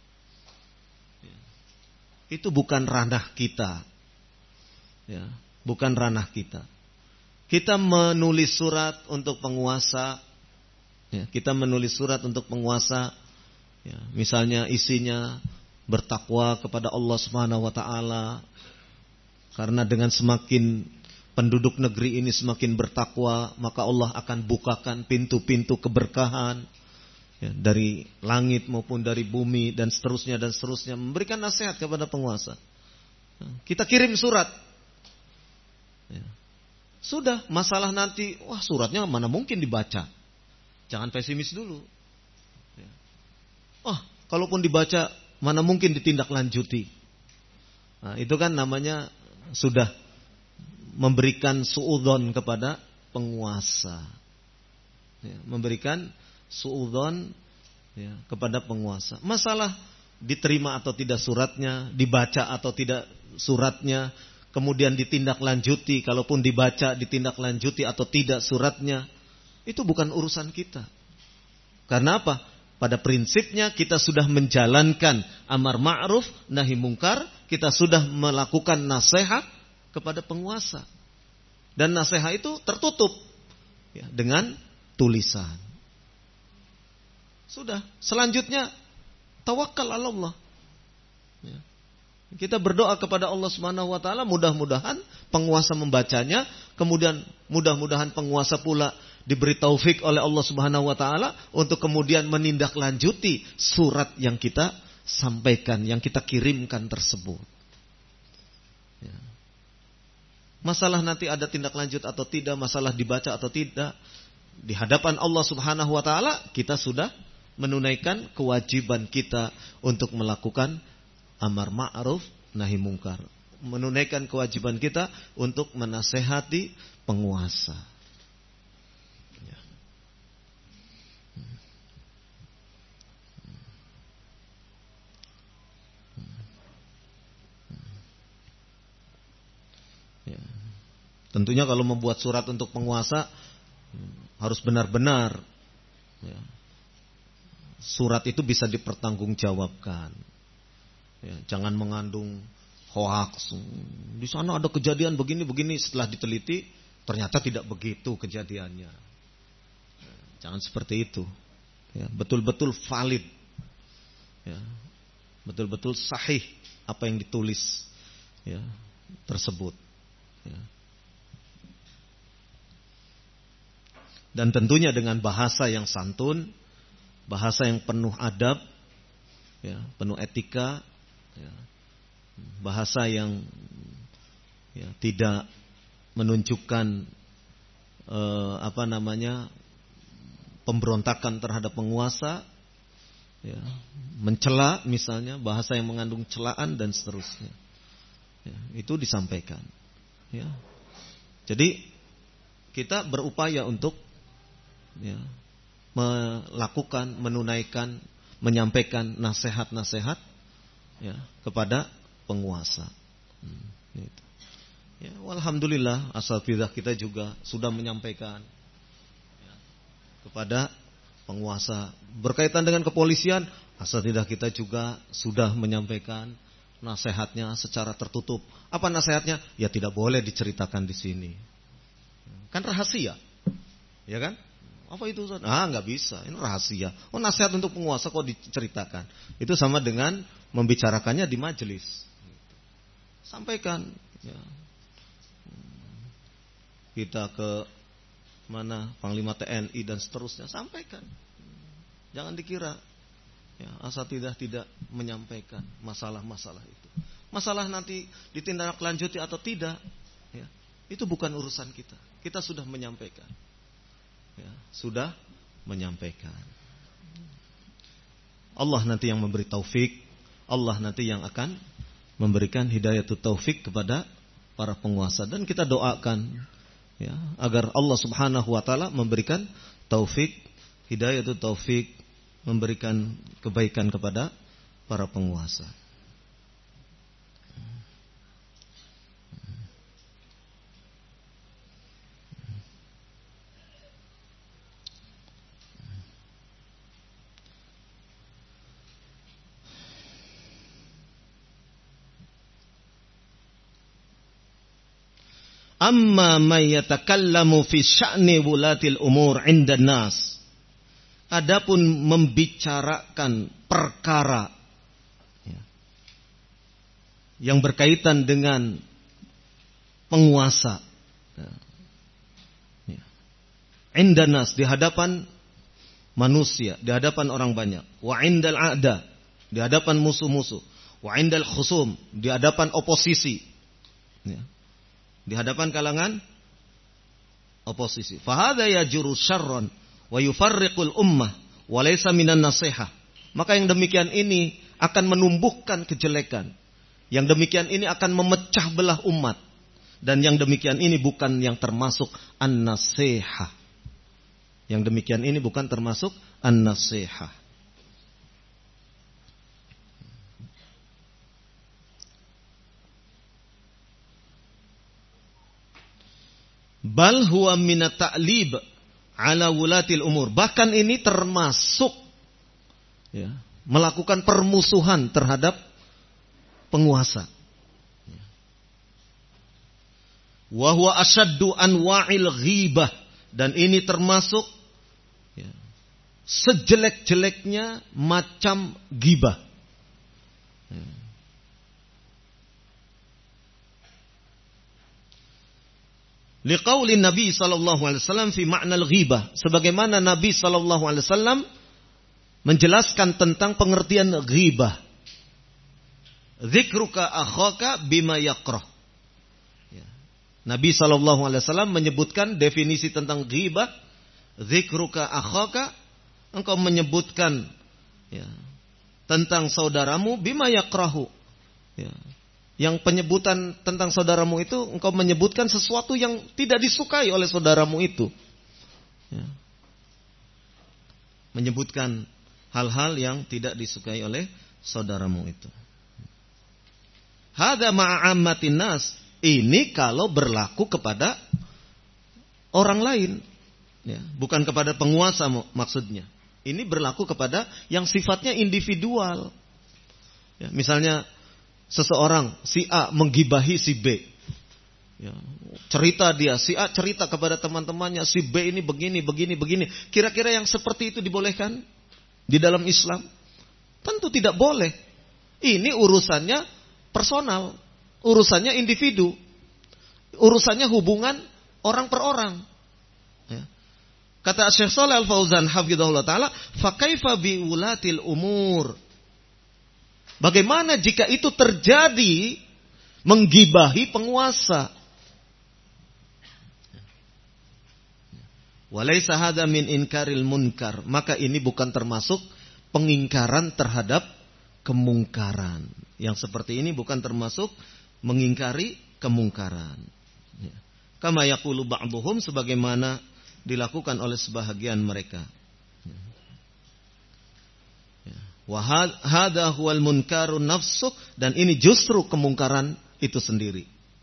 Itu bukan ranah kita. Ya, bukan ranah kita. Kita menulis surat untuk penguasa. Ya, kita menulis surat untuk penguasa. Ya, misalnya isinya bertakwa kepada Allah Subhanahu wa taala. Karena dengan semakin penduduk negeri ini semakin bertakwa, maka Allah akan bukakan pintu-pintu keberkahan, ya, dari langit maupun dari bumi dan seterusnya, memberikan nasihat kepada penguasa. Nah, kita kirim surat. Ya. Sudah, masalah nanti, wah suratnya mana mungkin dibaca. Jangan pesimis dulu. Ya. Oh, kalaupun dibaca, mana mungkin ditindaklanjuti. Nah, itu kan namanya sudah memberikan suudzon kepada penguasa. Ya, memberikan suudzon, ya, kepada penguasa. Masalah diterima atau tidak suratnya, dibaca atau tidak suratnya, kemudian ditindaklanjuti, kalaupun dibaca ditindaklanjuti atau tidak suratnya, itu bukan urusan kita. Karena apa? Pada prinsipnya kita sudah menjalankan amar ma'ruf nahi mungkar, kita sudah melakukan nasihat kepada penguasa. Dan nasihat itu tertutup, ya, dengan tulisan. Sudah, selanjutnya tawakal ala Allah. Ya. Kita berdoa kepada Allah Subhanahu wa taala, mudah-mudahan penguasa membacanya, kemudian mudah-mudahan penguasa pula diberi taufik oleh Allah Subhanahu wa taala untuk kemudian menindaklanjuti surat yang kita sampaikan, yang kita kirimkan tersebut. Ya. Masalah nanti ada tindak lanjut atau tidak, masalah dibaca atau tidak, di hadapan Allah Subhanahu wa taala kita sudah menunaikan kewajiban kita untuk melakukan amar ma'ruf nahi mungkar, menunaikan kewajiban kita untuk menasehati penguasa. Ya. Ya. Tentunya kalau membuat surat untuk penguasa harus benar-benar, ya, surat itu bisa dipertanggungjawabkan. Ya, jangan mengandung hoaks. Di sana ada kejadian begini-begini, setelah diteliti ternyata tidak begitu kejadiannya. Ya, jangan seperti itu. Ya, betul-betul valid. Ya, betul-betul sahih apa yang ditulis, ya, tersebut. Ya. Dan tentunya dengan bahasa yang santun, bahasa yang penuh adab, ya, penuh etika, ya, bahasa yang, ya, tidak menunjukkan pemberontakan terhadap penguasa, ya, mencela misalnya, bahasa yang mengandung celaan dan seterusnya. Ya, itu disampaikan. Ya. Jadi kita berupaya untuk ya, melakukan, menunaikan, menyampaikan nasihat-nasihat ya, kepada penguasa. Gitu. Ya, alhamdulillah asatidzah kita juga sudah menyampaikan ya, kepada penguasa. Berkaitan dengan kepolisian, asatidzah kita juga sudah menyampaikan nasihatnya secara tertutup. Apa nasihatnya? Ya tidak boleh diceritakan di sini. Kan rahasia. Ya kan? Apa itu Ustaz? Nggak bisa. Ini rahasia. Oh, nasihat untuk penguasa kok diceritakan. Itu sama dengan membicarakannya di majelis. Sampaikan. Ya. Kita ke mana Panglima TNI dan seterusnya, sampaikan. Jangan dikira ya, asatidzah tidak menyampaikan masalah-masalah itu. Masalah nanti ditindaklanjuti atau tidak, ya, itu bukan urusan kita. Kita sudah menyampaikan. Ya, sudah menyampaikan. Allah nanti yang memberi taufik, Allah nanti yang akan memberikan hidayatut taufik kepada para penguasa, dan kita doakan ya, agar Allah Subhanahu wa taala memberikan taufik, hidayatut taufik, memberikan kebaikan kepada para penguasa. Amma may yatakallamu fi sya'ni wulatil umur 'inda nas. Adapun membicarakan perkara ya, yang berkaitan dengan penguasa ya, 'inda nas, di hadapan manusia, di hadapan orang banyak, wa 'indal a'da, di hadapan musuh-musuh, wa 'indal khusum, di hadapan oposisi ya, di hadapan kalangan oposisi. Fahadha yajuru syarran wa yufarriqul ummah wa laysa minan nasihah. Maka yang demikian ini akan menumbuhkan kejelekan. Yang demikian ini akan memecah belah umat. Dan yang demikian ini bukan yang termasuk an-nasihah. Yang demikian ini bukan termasuk an-nasihah. Bal huwa minat ta'lib ala wulatil umur. Bahkan ini termasuk ya, melakukan permusuhan terhadap penguasa. Wa huwa asyaddu anwa'il ghibah. Dan ini termasuk ya, sejelek-jeleknya macam ghibah. Ya. Liqauli Nabi sallallahu alaihi wasallam fi ma'nal ghibah, sebagaimana Nabi sallallahu alaihi wasallam menjelaskan tentang pengertian ghibah. Dzikruka akhaka bima yakrah. Ya. Nabi sallallahu alaihi wasallam menyebutkan definisi tentang ghibah. Dzikruka akhaka, engkau menyebutkan ya, tentang saudaramu bima yakrahu. Ya. Yang penyebutan tentang saudaramu itu, engkau menyebutkan sesuatu yang tidak disukai oleh saudaramu itu. Ya. Menyebutkan hal-hal yang tidak disukai oleh saudaramu itu. Hadza ma'ammatin nas. Ini kalau berlaku kepada orang lain. Ya. Bukan kepada penguasa maksudnya. Ini berlaku kepada yang sifatnya individual. Ya. Misalnya, seseorang si A menggibahi si B. Ya, cerita dia, si A cerita kepada teman-temannya, si B ini begini. Kira-kira yang seperti itu dibolehkan di dalam Islam? Tentu tidak boleh. Ini urusannya personal, urusannya individu, urusannya hubungan orang per orang. Ya. Kata Syekh Shalih Al-Fauzan hafizahullah taala, fa kaifa bi ulatil umur? Bagaimana jika itu terjadi menggibahi penguasa? Walaysa hadza min inkaril munkar. Maka ini bukan termasuk pengingkaran terhadap kemungkaran. Yang seperti ini bukan termasuk mengingkari kemungkaran. Ya. Kama yaqulu ba'dhum, sebagaimana dilakukan oleh sebahagian mereka. Wa hadza huwal munkarun nafsuh, dan ini justru kemungkaran itu sendiri.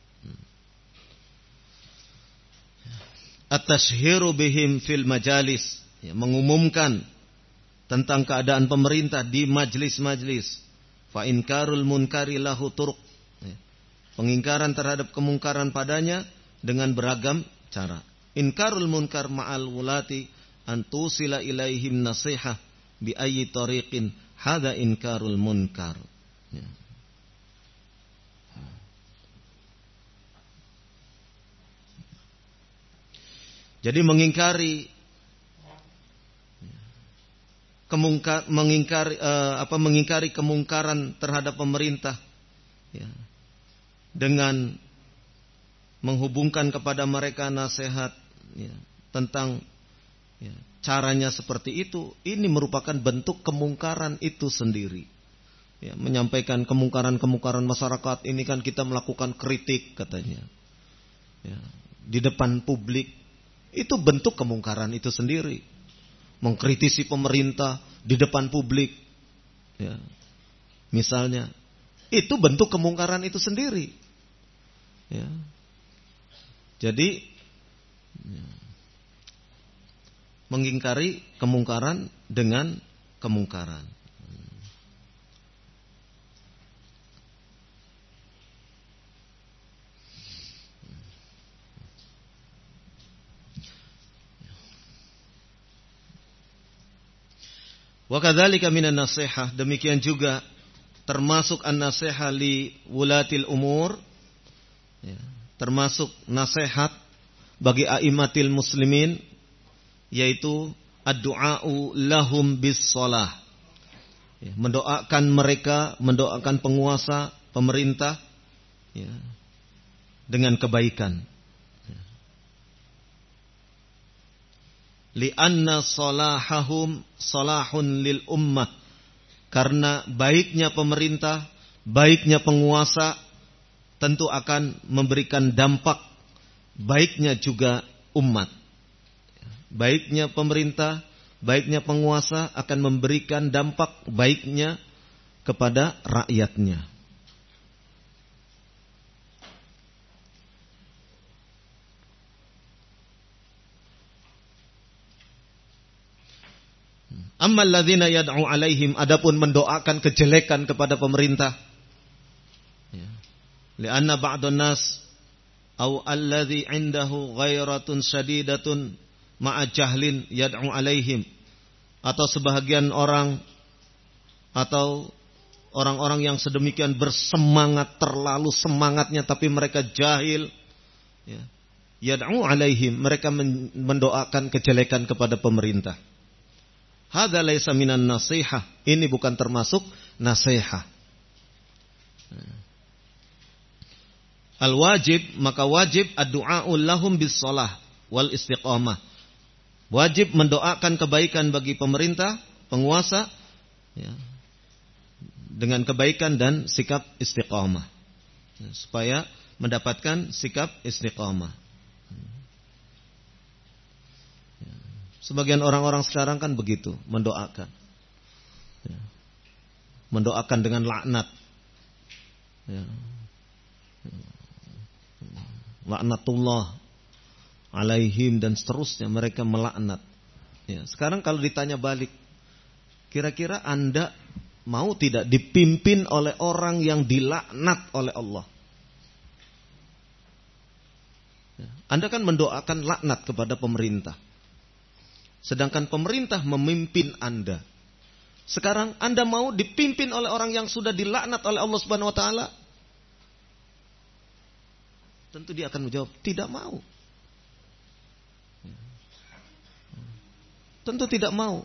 At-tashhiru bihim fil majalis, ya, mengumumkan tentang keadaan pemerintah di majlis-majlis. Fa inkarul munkari lahu turuq, ya, pengingkaran terhadap kemungkaran padanya dengan beragam cara. Inkarul munkar ma'al wulati an tusila ilaihim nasihah bi ayyi tariqin, hadza inkarul munkar. Ya. Jadi mengingkari kemungkaran terhadap pemerintah, ya, dengan menghubungkan kepada mereka nasihat, ya, tentang, ya, caranya seperti itu, ini merupakan bentuk kemungkaran itu sendiri. Ya, menyampaikan kemungkaran masyarakat ini kan kita melakukan kritik katanya, ya, di depan publik. Itu bentuk kemungkaran itu sendiri. Mengkritisi pemerintah di depan publik, ya, misalnya, itu bentuk kemungkaran itu sendiri. Ya. Jadi, ya, mengingkari kemungkaran dengan kemungkaran. Wa kadzalika minan nasihah, demikian juga termasuk an-nasihah li wulatil umur, ya, termasuk nasihat bagi a'immatil muslimin, yaitu ad-du'a'u lahum bis shalah, ya, mendoakan mereka, mendoakan penguasa, pemerintah, ya, dengan kebaikan. Li'anna salahahum salahun lil ummah, karena baiknya pemerintah, baiknya penguasa tentu akan memberikan dampak baiknya juga umat. Baiknya pemerintah, baiknya penguasa akan memberikan dampak baiknya kepada rakyatnya. Ammal ladzina yad'u alaihim, adapun mendoakan kejelekan kepada pemerintah, ya, li'anna ba'dun nas aw alladzi 'indahu ghairatun syadidatun ma'a jahlin yad'u alaihim, atau sebahagian orang atau orang-orang yang sedemikian bersemangat, terlalu semangatnya tapi mereka jahil, ya, yad'u alaihim, mereka mendoakan kejelekan kepada pemerintah. Hadza laisa minan nasihah, ini bukan termasuk nasihat. Al-wajib, maka wajib ad-du'a'u lahum bis shalah wal istiqamah. Wajib mendoakan kebaikan bagi pemerintah, penguasa, ya, dengan kebaikan dan sikap istiqamah, ya, supaya mendapatkan sikap istiqamah. Sebagian orang-orang sekarang kan begitu, mendoakan, ya, mendoakan dengan laknat, ya, laknatullah alaihim dan seterusnya, mereka melaknat. Ya, sekarang kalau ditanya balik, kira-kira Anda mau tidak dipimpin oleh orang yang dilaknat oleh Allah? Ya, Anda kan mendoakan laknat kepada pemerintah, sedangkan pemerintah memimpin Anda. Sekarang Anda mau dipimpin oleh orang yang sudah dilaknat oleh Allah Subhanahu wa taala? Tentu dia akan menjawab, tidak mau. Tentu tidak mau.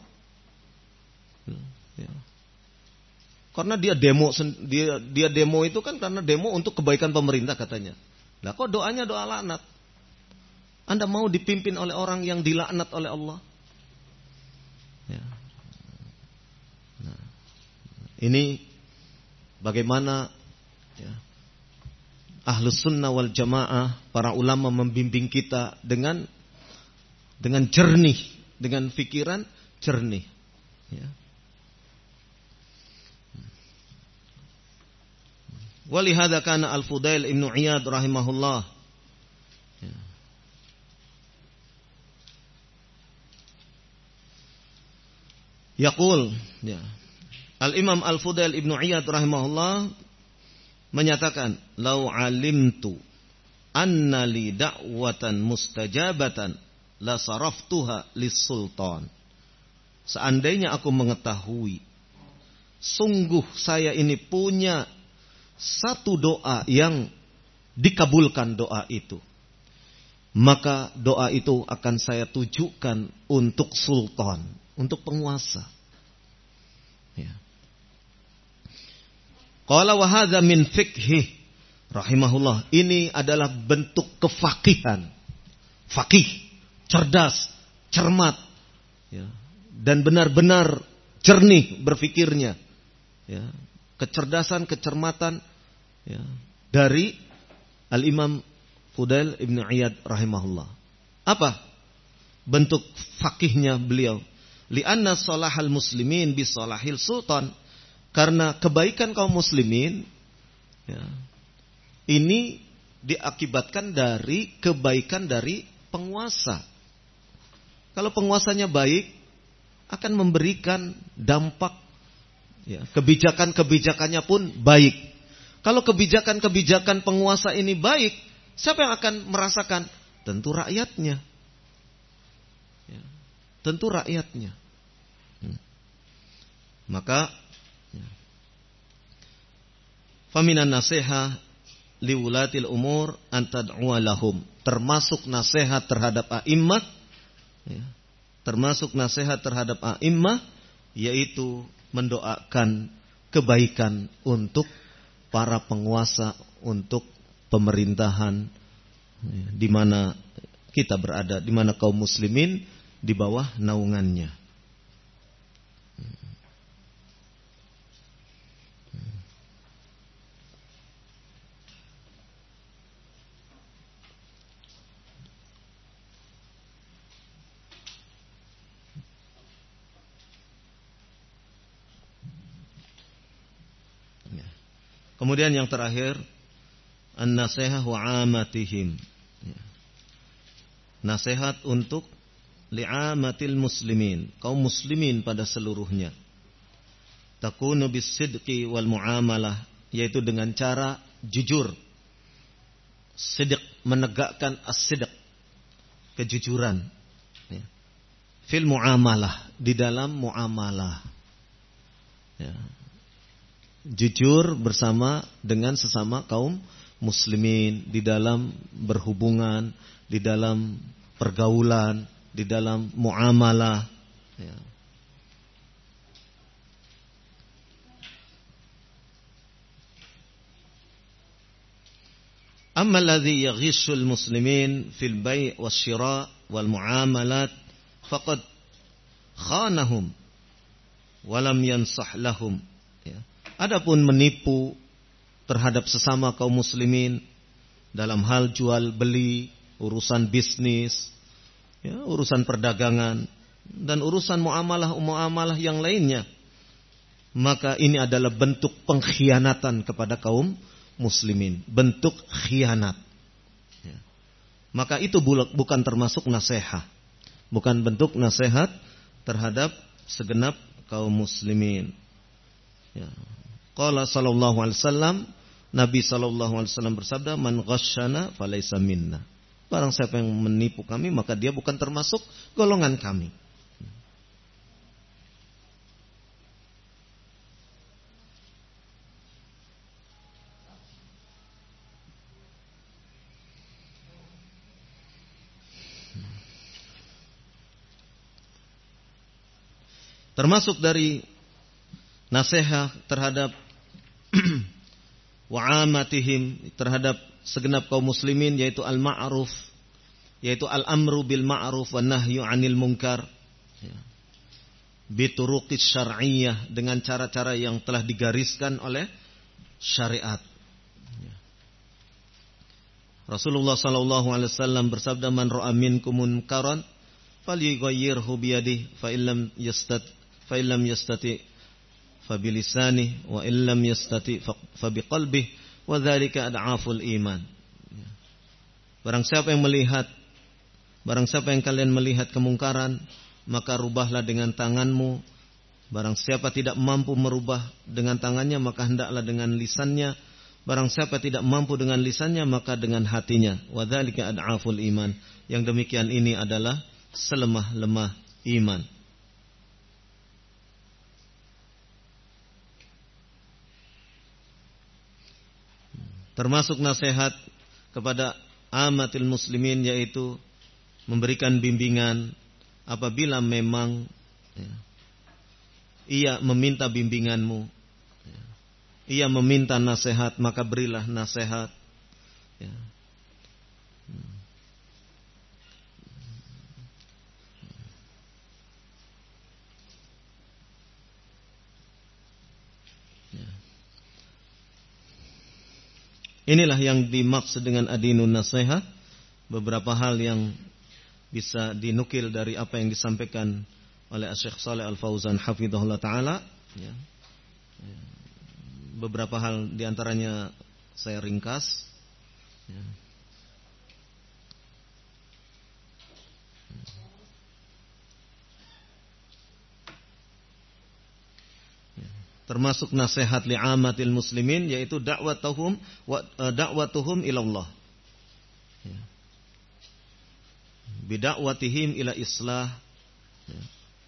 Karena dia demo itu kan karena demo untuk kebaikan pemerintah katanya. Lah kok doanya doa laknat? Anda mau dipimpin oleh orang yang dilaknat oleh Allah? Ya. Nah, ini bagaimana ya, Ahlus Sunnah wal Jamaah, para ulama membimbing kita dengan jernih, dengan pikiran jernih. Ya. Walihada kana Al-Fudail Ibnu Iyad rahimahullah ya, yaqul ya, Al-Imam Al-Fudail Ibnu Iyad rahimahullah menyatakan, "Lau alimtu anna li da'watan mustajabatan la saraftuha lis-sultan." Seandainya aku mengetahui sungguh saya ini punya satu doa yang dikabulkan doa itu, maka doa itu akan saya tujukan untuk sultan, untuk penguasa. Ya. Qala wa hadza min fiqhi rahimahullah. Ini adalah bentuk kefakihan. Fakih, cerdas, cermat, ya, dan benar-benar jernih berfikirnya. Ya. Kecerdasan, kecermatan ya, dari Al-Imam Fudail Ibn Iyad rahimahullah. Apa bentuk fakihnya beliau? Li'anna salahal muslimin bi salahil sultan. Karena kebaikan kaum muslimin ya, ini diakibatkan dari kebaikan dari penguasa. Kalau penguasanya baik, akan memberikan dampak ya, kebijakan-kebijakannya pun baik. Kalau kebijakan-kebijakan penguasa ini baik, siapa yang akan merasakan? Tentu rakyatnya. Ya, tentu rakyatnya. Maka ya, faminan nasihah liwulatil umur antad'u lahum, termasuk nasihat terhadap a'immah ya, termasuk nasihat terhadap a'immah, yaitu mendoakan kebaikan untuk para penguasa, untuk pemerintahan ya, di mana kita berada, di mana kaum muslimin di bawah naungannya. Kemudian yang terakhir, an-nasihah wa amatihim. Nasihat untuk li'amatil muslimin, kaum muslimin pada seluruhnya. Takunu bis-sidqi wal muamalah, yaitu dengan cara jujur. Sidq, menegakkan as-sidq, kejujuran. Fil muamalah, di dalam muamalah. Ya. Jujur bersama dengan sesama kaum muslimin di dalam berhubungan, di dalam pergaulan, di dalam muamalah ya. Amma alladhi yaghishu al-muslimin fil bay' wasyira' wal muamalat faqad khanahum wa lam yansah lahum ya. Adapun menipu terhadap sesama kaum muslimin dalam hal jual beli, urusan bisnis, ya, urusan perdagangan, dan urusan muamalah yang lainnya, maka ini adalah bentuk pengkhianatan kepada kaum muslimin, bentuk khianat. Ya. Maka itu bukan termasuk nasihat, bukan bentuk nasihat terhadap segenap kaum muslimin. Ya. Qala sallallahu alaihi wasallam, Nabi sallallahu alaihi wasallam bersabda, "Man ghasyana falaysa minna." Barang siapa yang menipu kami, maka dia bukan termasuk golongan kami. Termasuk dari nasihat terhadap wa'amatihim, terhadap segenap kaum muslimin, yaitu al-ma'ruf yaitu al-amru bil ma'ruf wan nahyu 'anil munkar, ya, bituruqis syar'iyyah, dengan cara-cara yang telah digariskan oleh syariat. Ya. Rasulullah sallallahu alaihi wasallam bersabda, "Man ra'a minkum munkaran falyughayyirhu biyadihi, fa illam yastati fa bilisanihi, wa illam yastati fa biqalbihi, wa dzalika ad'aful iman." Ya. Barang siapa yang kalian melihat kemungkaran, maka rubahlah dengan tanganmu. Barang siapa tidak mampu merubah dengan tangannya, maka hendaklah dengan lisannya. Barang siapa tidak mampu dengan lisannya, maka dengan hatinya. Wa dzalika ad'aful iman. Yang demikian ini adalah selemah-lemah iman. Termasuk nasihat kepada amatil muslimin, yaitu memberikan bimbingan apabila memang, ya, ia meminta bimbinganmu, ya, ia meminta nasihat, maka berilah nasihat. Ya. Inilah yang dimaksud dengan adinun nasihat. Beberapa hal yang bisa dinukil dari apa yang disampaikan oleh Syekh Shalih Al-Fauzan hafizahullah taala, ya. Beberapa hal diantaranya saya ringkas, ya. Termasuk nasihat li'amatil muslimin, yaitu da'watuhum ilallah, ya. Bida'watihim ila islah, ya.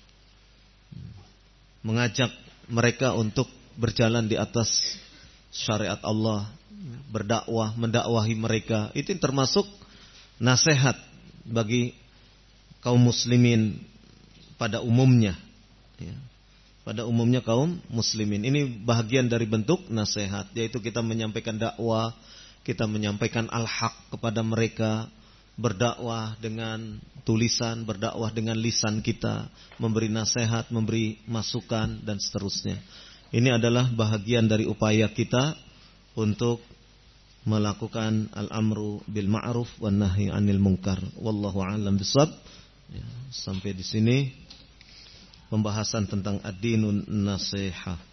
Mengajak mereka untuk berjalan di atas syariat Allah, berdakwah, mendakwahi mereka. Itu termasuk nasihat bagi kaum muslimin pada umumnya, ya. Pada umumnya kaum muslimin. Ini bahagian dari bentuk nasihat, yaitu kita menyampaikan dakwah, kita menyampaikan al-haq kepada mereka, berdakwah dengan tulisan, berdakwah dengan lisan kita, memberi nasihat, memberi masukan, dan seterusnya. Ini adalah bahagian dari upaya kita untuk melakukan al-amru bil ma'ruf wan nahyi 'anil munkar. Wallahu a'lam bishawab. Ya, sampai di sini pembahasan tentang ad-dinun nasiha.